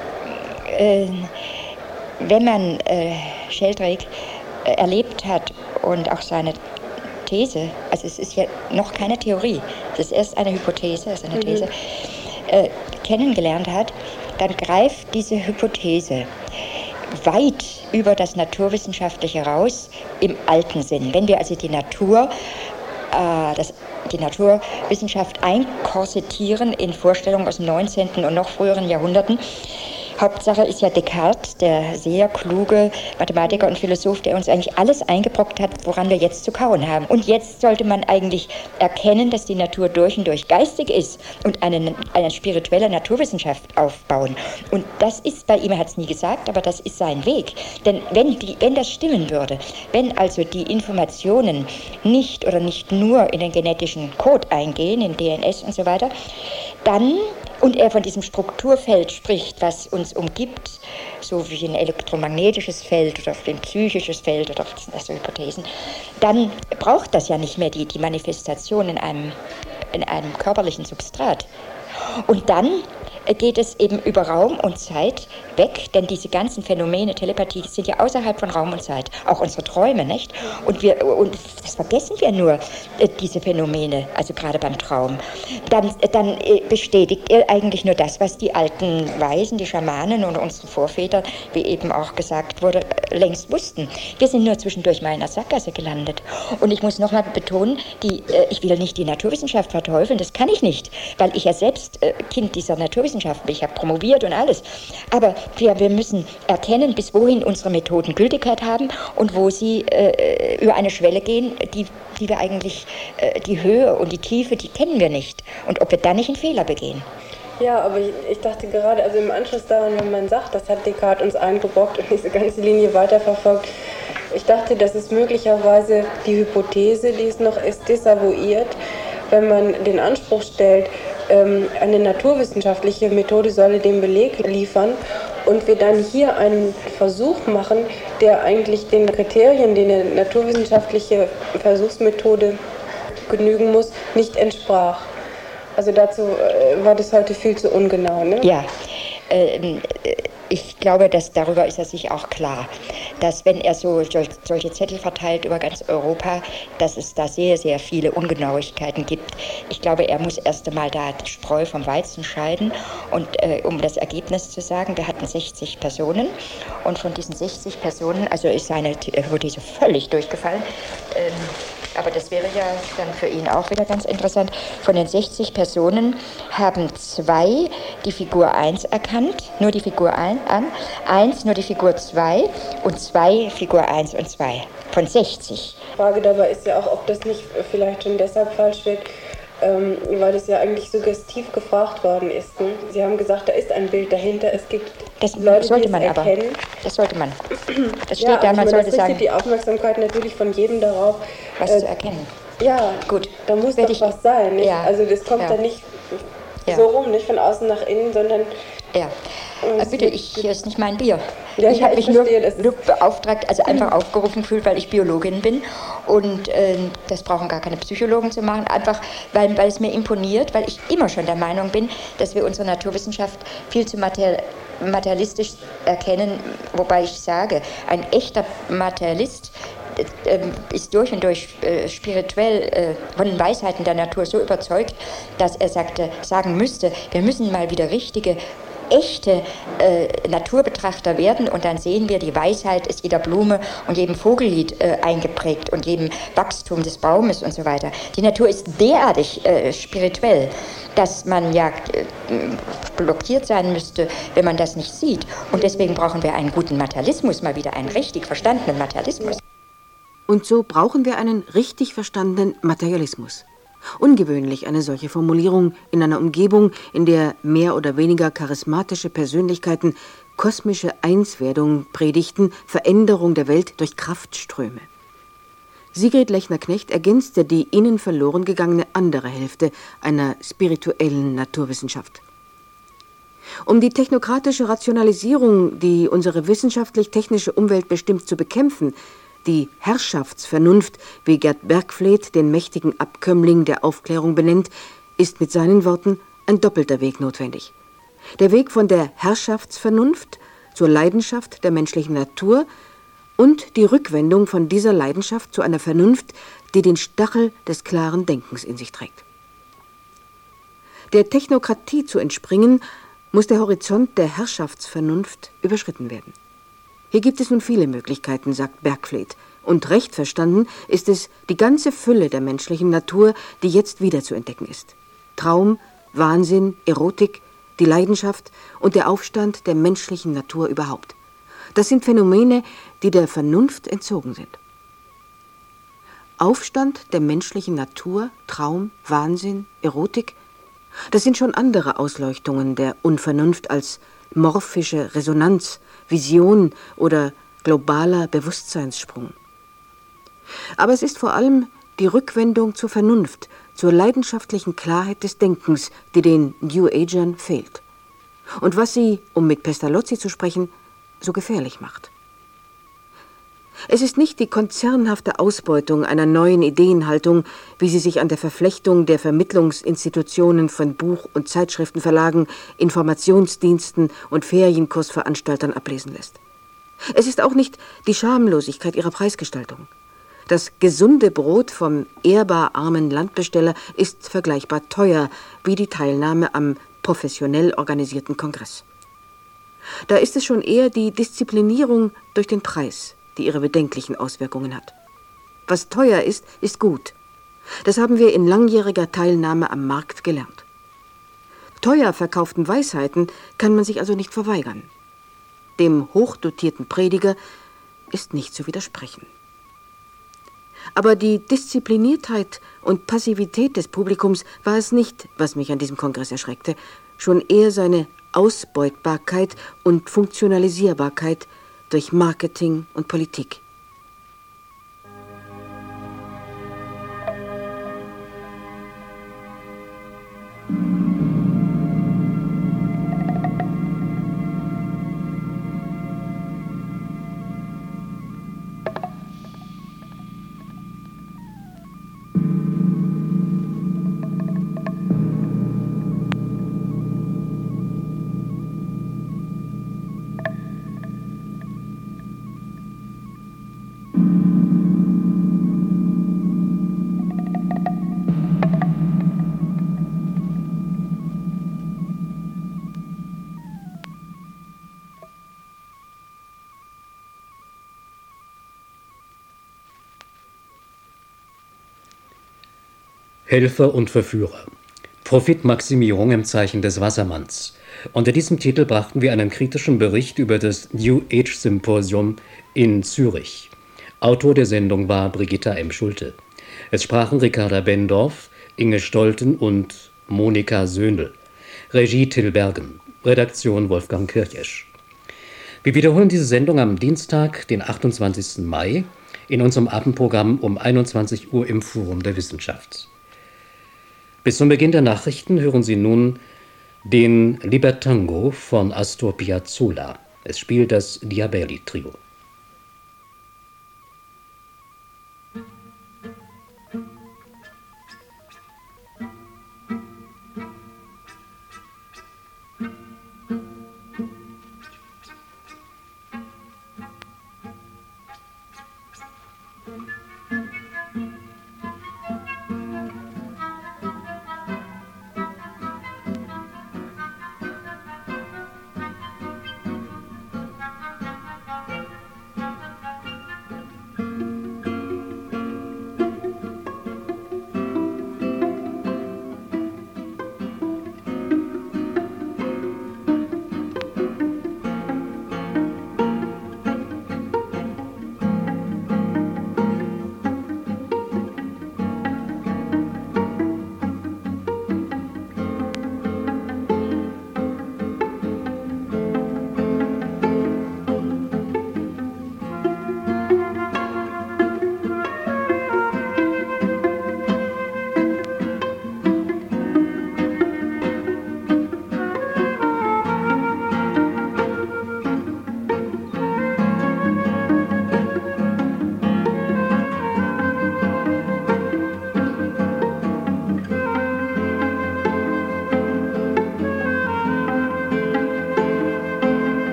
Äh, wenn man äh, Sheldrake äh, erlebt hat und auch seine These, also es ist ja noch keine Theorie, es ist erst eine Hypothese, es ist eine These, mhm. äh, kennengelernt hat, dann greift diese Hypothese weit über das Naturwissenschaftliche raus im alten Sinn. Wenn wir also die Natur, äh, das, die Naturwissenschaft einkorsettieren in Vorstellungen aus dem neunzehnten und noch früheren Jahrhunderten, Hauptsache ist ja Descartes, der sehr kluge Mathematiker und Philosoph, der uns eigentlich alles eingebrockt hat, woran wir jetzt zu kauen haben. Und jetzt sollte man eigentlich erkennen, dass die Natur durch und durch geistig ist und eine, eine spirituelle Naturwissenschaft aufbauen. Und das ist bei ihm, er hat es nie gesagt, aber das ist sein Weg. Denn wenn, die, wenn das stimmen würde, wenn also die Informationen nicht oder nicht nur in den genetischen Code eingehen, in D N S und so weiter, dann, und er von diesem Strukturfeld spricht, was uns umgibt, so wie ein elektromagnetisches Feld oder ein psychisches Feld oder also Hypothesen, dann braucht das ja nicht mehr die, die Manifestation in einem, in einem körperlichen Substrat. Und dann geht es eben über Raum und Zeit weg, denn diese ganzen Phänomene, Telepathie, sind ja außerhalb von Raum und Zeit, auch unsere Träume, nicht? Und, wir, und das vergessen wir nur, äh, diese Phänomene, also gerade beim Traum. Dann, dann äh, bestätigt er eigentlich nur das, was die alten Weisen, die Schamanen und unsere Vorväter, wie eben auch gesagt wurde, äh, längst wussten. Wir sind nur zwischendurch mal in einer Sackgasse gelandet. Und ich muss nochmal betonen, die, äh, ich will nicht die Naturwissenschaft verteufeln, das kann ich nicht, weil ich ja selbst äh, Kind dieser Naturwissenschaft bin. Ich habe promoviert und alles. Aber wir, wir müssen erkennen, bis wohin unsere Methoden Gültigkeit haben und wo sie äh, über eine Schwelle gehen, die, die wir eigentlich, äh, die Höhe und die Tiefe, die kennen wir nicht. Und ob wir da nicht einen Fehler begehen. Ja, aber ich, ich dachte gerade, also im Anschluss daran, wenn man sagt, das hat Descartes uns eingebrockt und diese ganze Linie weiterverfolgt, ich dachte, das ist möglicherweise die Hypothese, die es noch ist, desavouiert, wenn man den Anspruch stellt, eine naturwissenschaftliche Methode solle den Beleg liefern und wir dann hier einen Versuch machen, der eigentlich den Kriterien, die eine naturwissenschaftliche Versuchsmethode genügen muss, nicht entsprach. Also dazu war das heute viel zu ungenau, ne? Ja, äh, ich glaube, dass darüber ist er sich auch klar, dass wenn er so solche Zettel verteilt über ganz Europa, dass es da sehr, sehr viele Ungenauigkeiten gibt. Ich glaube, er muss erst einmal da die Spreu vom Weizen scheiden. Und äh, um das Ergebnis zu sagen, wir hatten sechzig Personen und von diesen sechzig Personen, also ist seine Hypothese völlig durchgefallen, ähm, aber das wäre ja dann für ihn auch wieder ganz interessant. Von den sechzig Personen haben zwei die Figur eins erkannt, nur die Figur eins an, eins nur die Figur zwei und zwei Figur eins und zwei von sechzig. Die Frage dabei ist ja auch, ob das nicht vielleicht schon deshalb falsch wird, ähm, weil es ja eigentlich suggestiv gefragt worden ist. Ne? Sie haben gesagt, da ist ein Bild dahinter, es gibt das Leute, sollte die man es aber. erkennen. Das sollte man. Das steht ja, da, man meine, sollte das sagen. die Aufmerksamkeit natürlich von jedem darauf, was äh, zu erkennen. Ja, gut. Da muss Werd doch ich, was sein. Nicht? Ja, also das kommt ja. dann nicht ja. so rum, nicht von außen nach innen, sondern... Ja, äh, bitte, ich, hier ist nicht mein Bier. Ja, ich ja, habe mich ich nur, verstehe, nur beauftragt, also einfach aufgerufen gefühlt, weil ich Biologin bin und äh, das brauchen gar keine Psychologen zu machen, einfach weil, weil es mir imponiert, weil ich immer schon der Meinung bin, dass wir unsere Naturwissenschaft viel zu materiell, materialistisch erkennen, wobei ich sage, ein echter Materialist ist durch und durch äh, spirituell äh, von den Weisheiten der Natur so überzeugt, dass er sagte, sagen müsste, wir müssen mal wieder richtige, echte äh, Naturbetrachter werden und dann sehen wir, die Weisheit ist jeder Blume und jedem Vogellied äh, eingeprägt und jedem Wachstum des Baumes und so weiter. Die Natur ist derartig äh, spirituell, dass man ja äh, blockiert sein müsste, wenn man das nicht sieht. Und deswegen brauchen wir einen guten Materialismus, mal wieder einen richtig verstandenen Materialismus. Und so brauchen wir einen richtig verstandenen Materialismus. Ungewöhnlich eine solche Formulierung in einer Umgebung, in der mehr oder weniger charismatische Persönlichkeiten kosmische Einswerdung predigten, Veränderung der Welt durch Kraftströme. Sigrid Lechner-Knecht ergänzte die ihnen verloren gegangene andere Hälfte einer spirituellen Naturwissenschaft. Um die technokratische Rationalisierung, die unsere wissenschaftlich-technische Umwelt bestimmt, zu bekämpfen, die Herrschaftsvernunft, wie Gerd Bergfleth den mächtigen Abkömmling der Aufklärung benennt, ist mit seinen Worten ein doppelter Weg notwendig. Der Weg von der Herrschaftsvernunft zur Leidenschaft der menschlichen Natur und die Rückwendung von dieser Leidenschaft zu einer Vernunft, die den Stachel des klaren Denkens in sich trägt. Der Technokratie zu entspringen, muss der Horizont der Herrschaftsvernunft überschritten werden. Hier gibt es nun viele Möglichkeiten, sagt Bergfleth, und recht verstanden ist es die ganze Fülle der menschlichen Natur, die jetzt wieder zu entdecken ist. Traum, Wahnsinn, Erotik, die Leidenschaft und der Aufstand der menschlichen Natur überhaupt. Das sind Phänomene, die der Vernunft entzogen sind. Aufstand der menschlichen Natur, Traum, Wahnsinn, Erotik, das sind schon andere Ausleuchtungen der Unvernunft als morphische Resonanz, Vision oder globaler Bewusstseinssprung. Aber es ist vor allem die Rückwendung zur Vernunft, zur leidenschaftlichen Klarheit des Denkens, die den New Agern fehlt. Und was sie, um mit Pestalozzi zu sprechen, so gefährlich macht. Es ist nicht die konzernhafte Ausbeutung einer neuen Ideenhaltung, wie sie sich an der Verflechtung der Vermittlungsinstitutionen von Buch- und Zeitschriftenverlagen, Informationsdiensten und Ferienkursveranstaltern ablesen lässt. Es ist auch nicht die Schamlosigkeit ihrer Preisgestaltung. Das gesunde Brot vom ehrbar armen Landbesteller ist vergleichbar teuer wie die Teilnahme am professionell organisierten Kongress. Da ist es schon eher die Disziplinierung durch den Preis, die ihre bedenklichen Auswirkungen hat. Was teuer ist, ist gut. Das haben wir in langjähriger Teilnahme am Markt gelernt. Teuer verkauften Weisheiten kann man sich also nicht verweigern. Dem hochdotierten Prediger ist nicht zu widersprechen. Aber die Diszipliniertheit und Passivität des Publikums war es nicht, was mich an diesem Kongress erschreckte, schon eher seine Ausbeutbarkeit und Funktionalisierbarkeit durch Marketing und Politik. Helfer und Verführer. Profitmaximierung im Zeichen des Wassermanns. Unter diesem Titel brachten wir einen kritischen Bericht über das New Age Symposium in Zürich. Autor der Sendung war Brigitta M. Schulte. Es sprachen Ricarda Bendorf, Inge Stolten und Monika Söhnl. Regie Till Bergen. Redaktion Wolfgang Kirchesch. Wir wiederholen diese Sendung am Dienstag, den achtundzwanzigsten Mai, in unserem Abendprogramm um einundzwanzig Uhr im Forum der Wissenschaft. Bis zum Beginn der Nachrichten hören Sie nun den Libertango von Astor Piazzolla. Es spielt das Diabelli-Trio.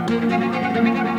Musik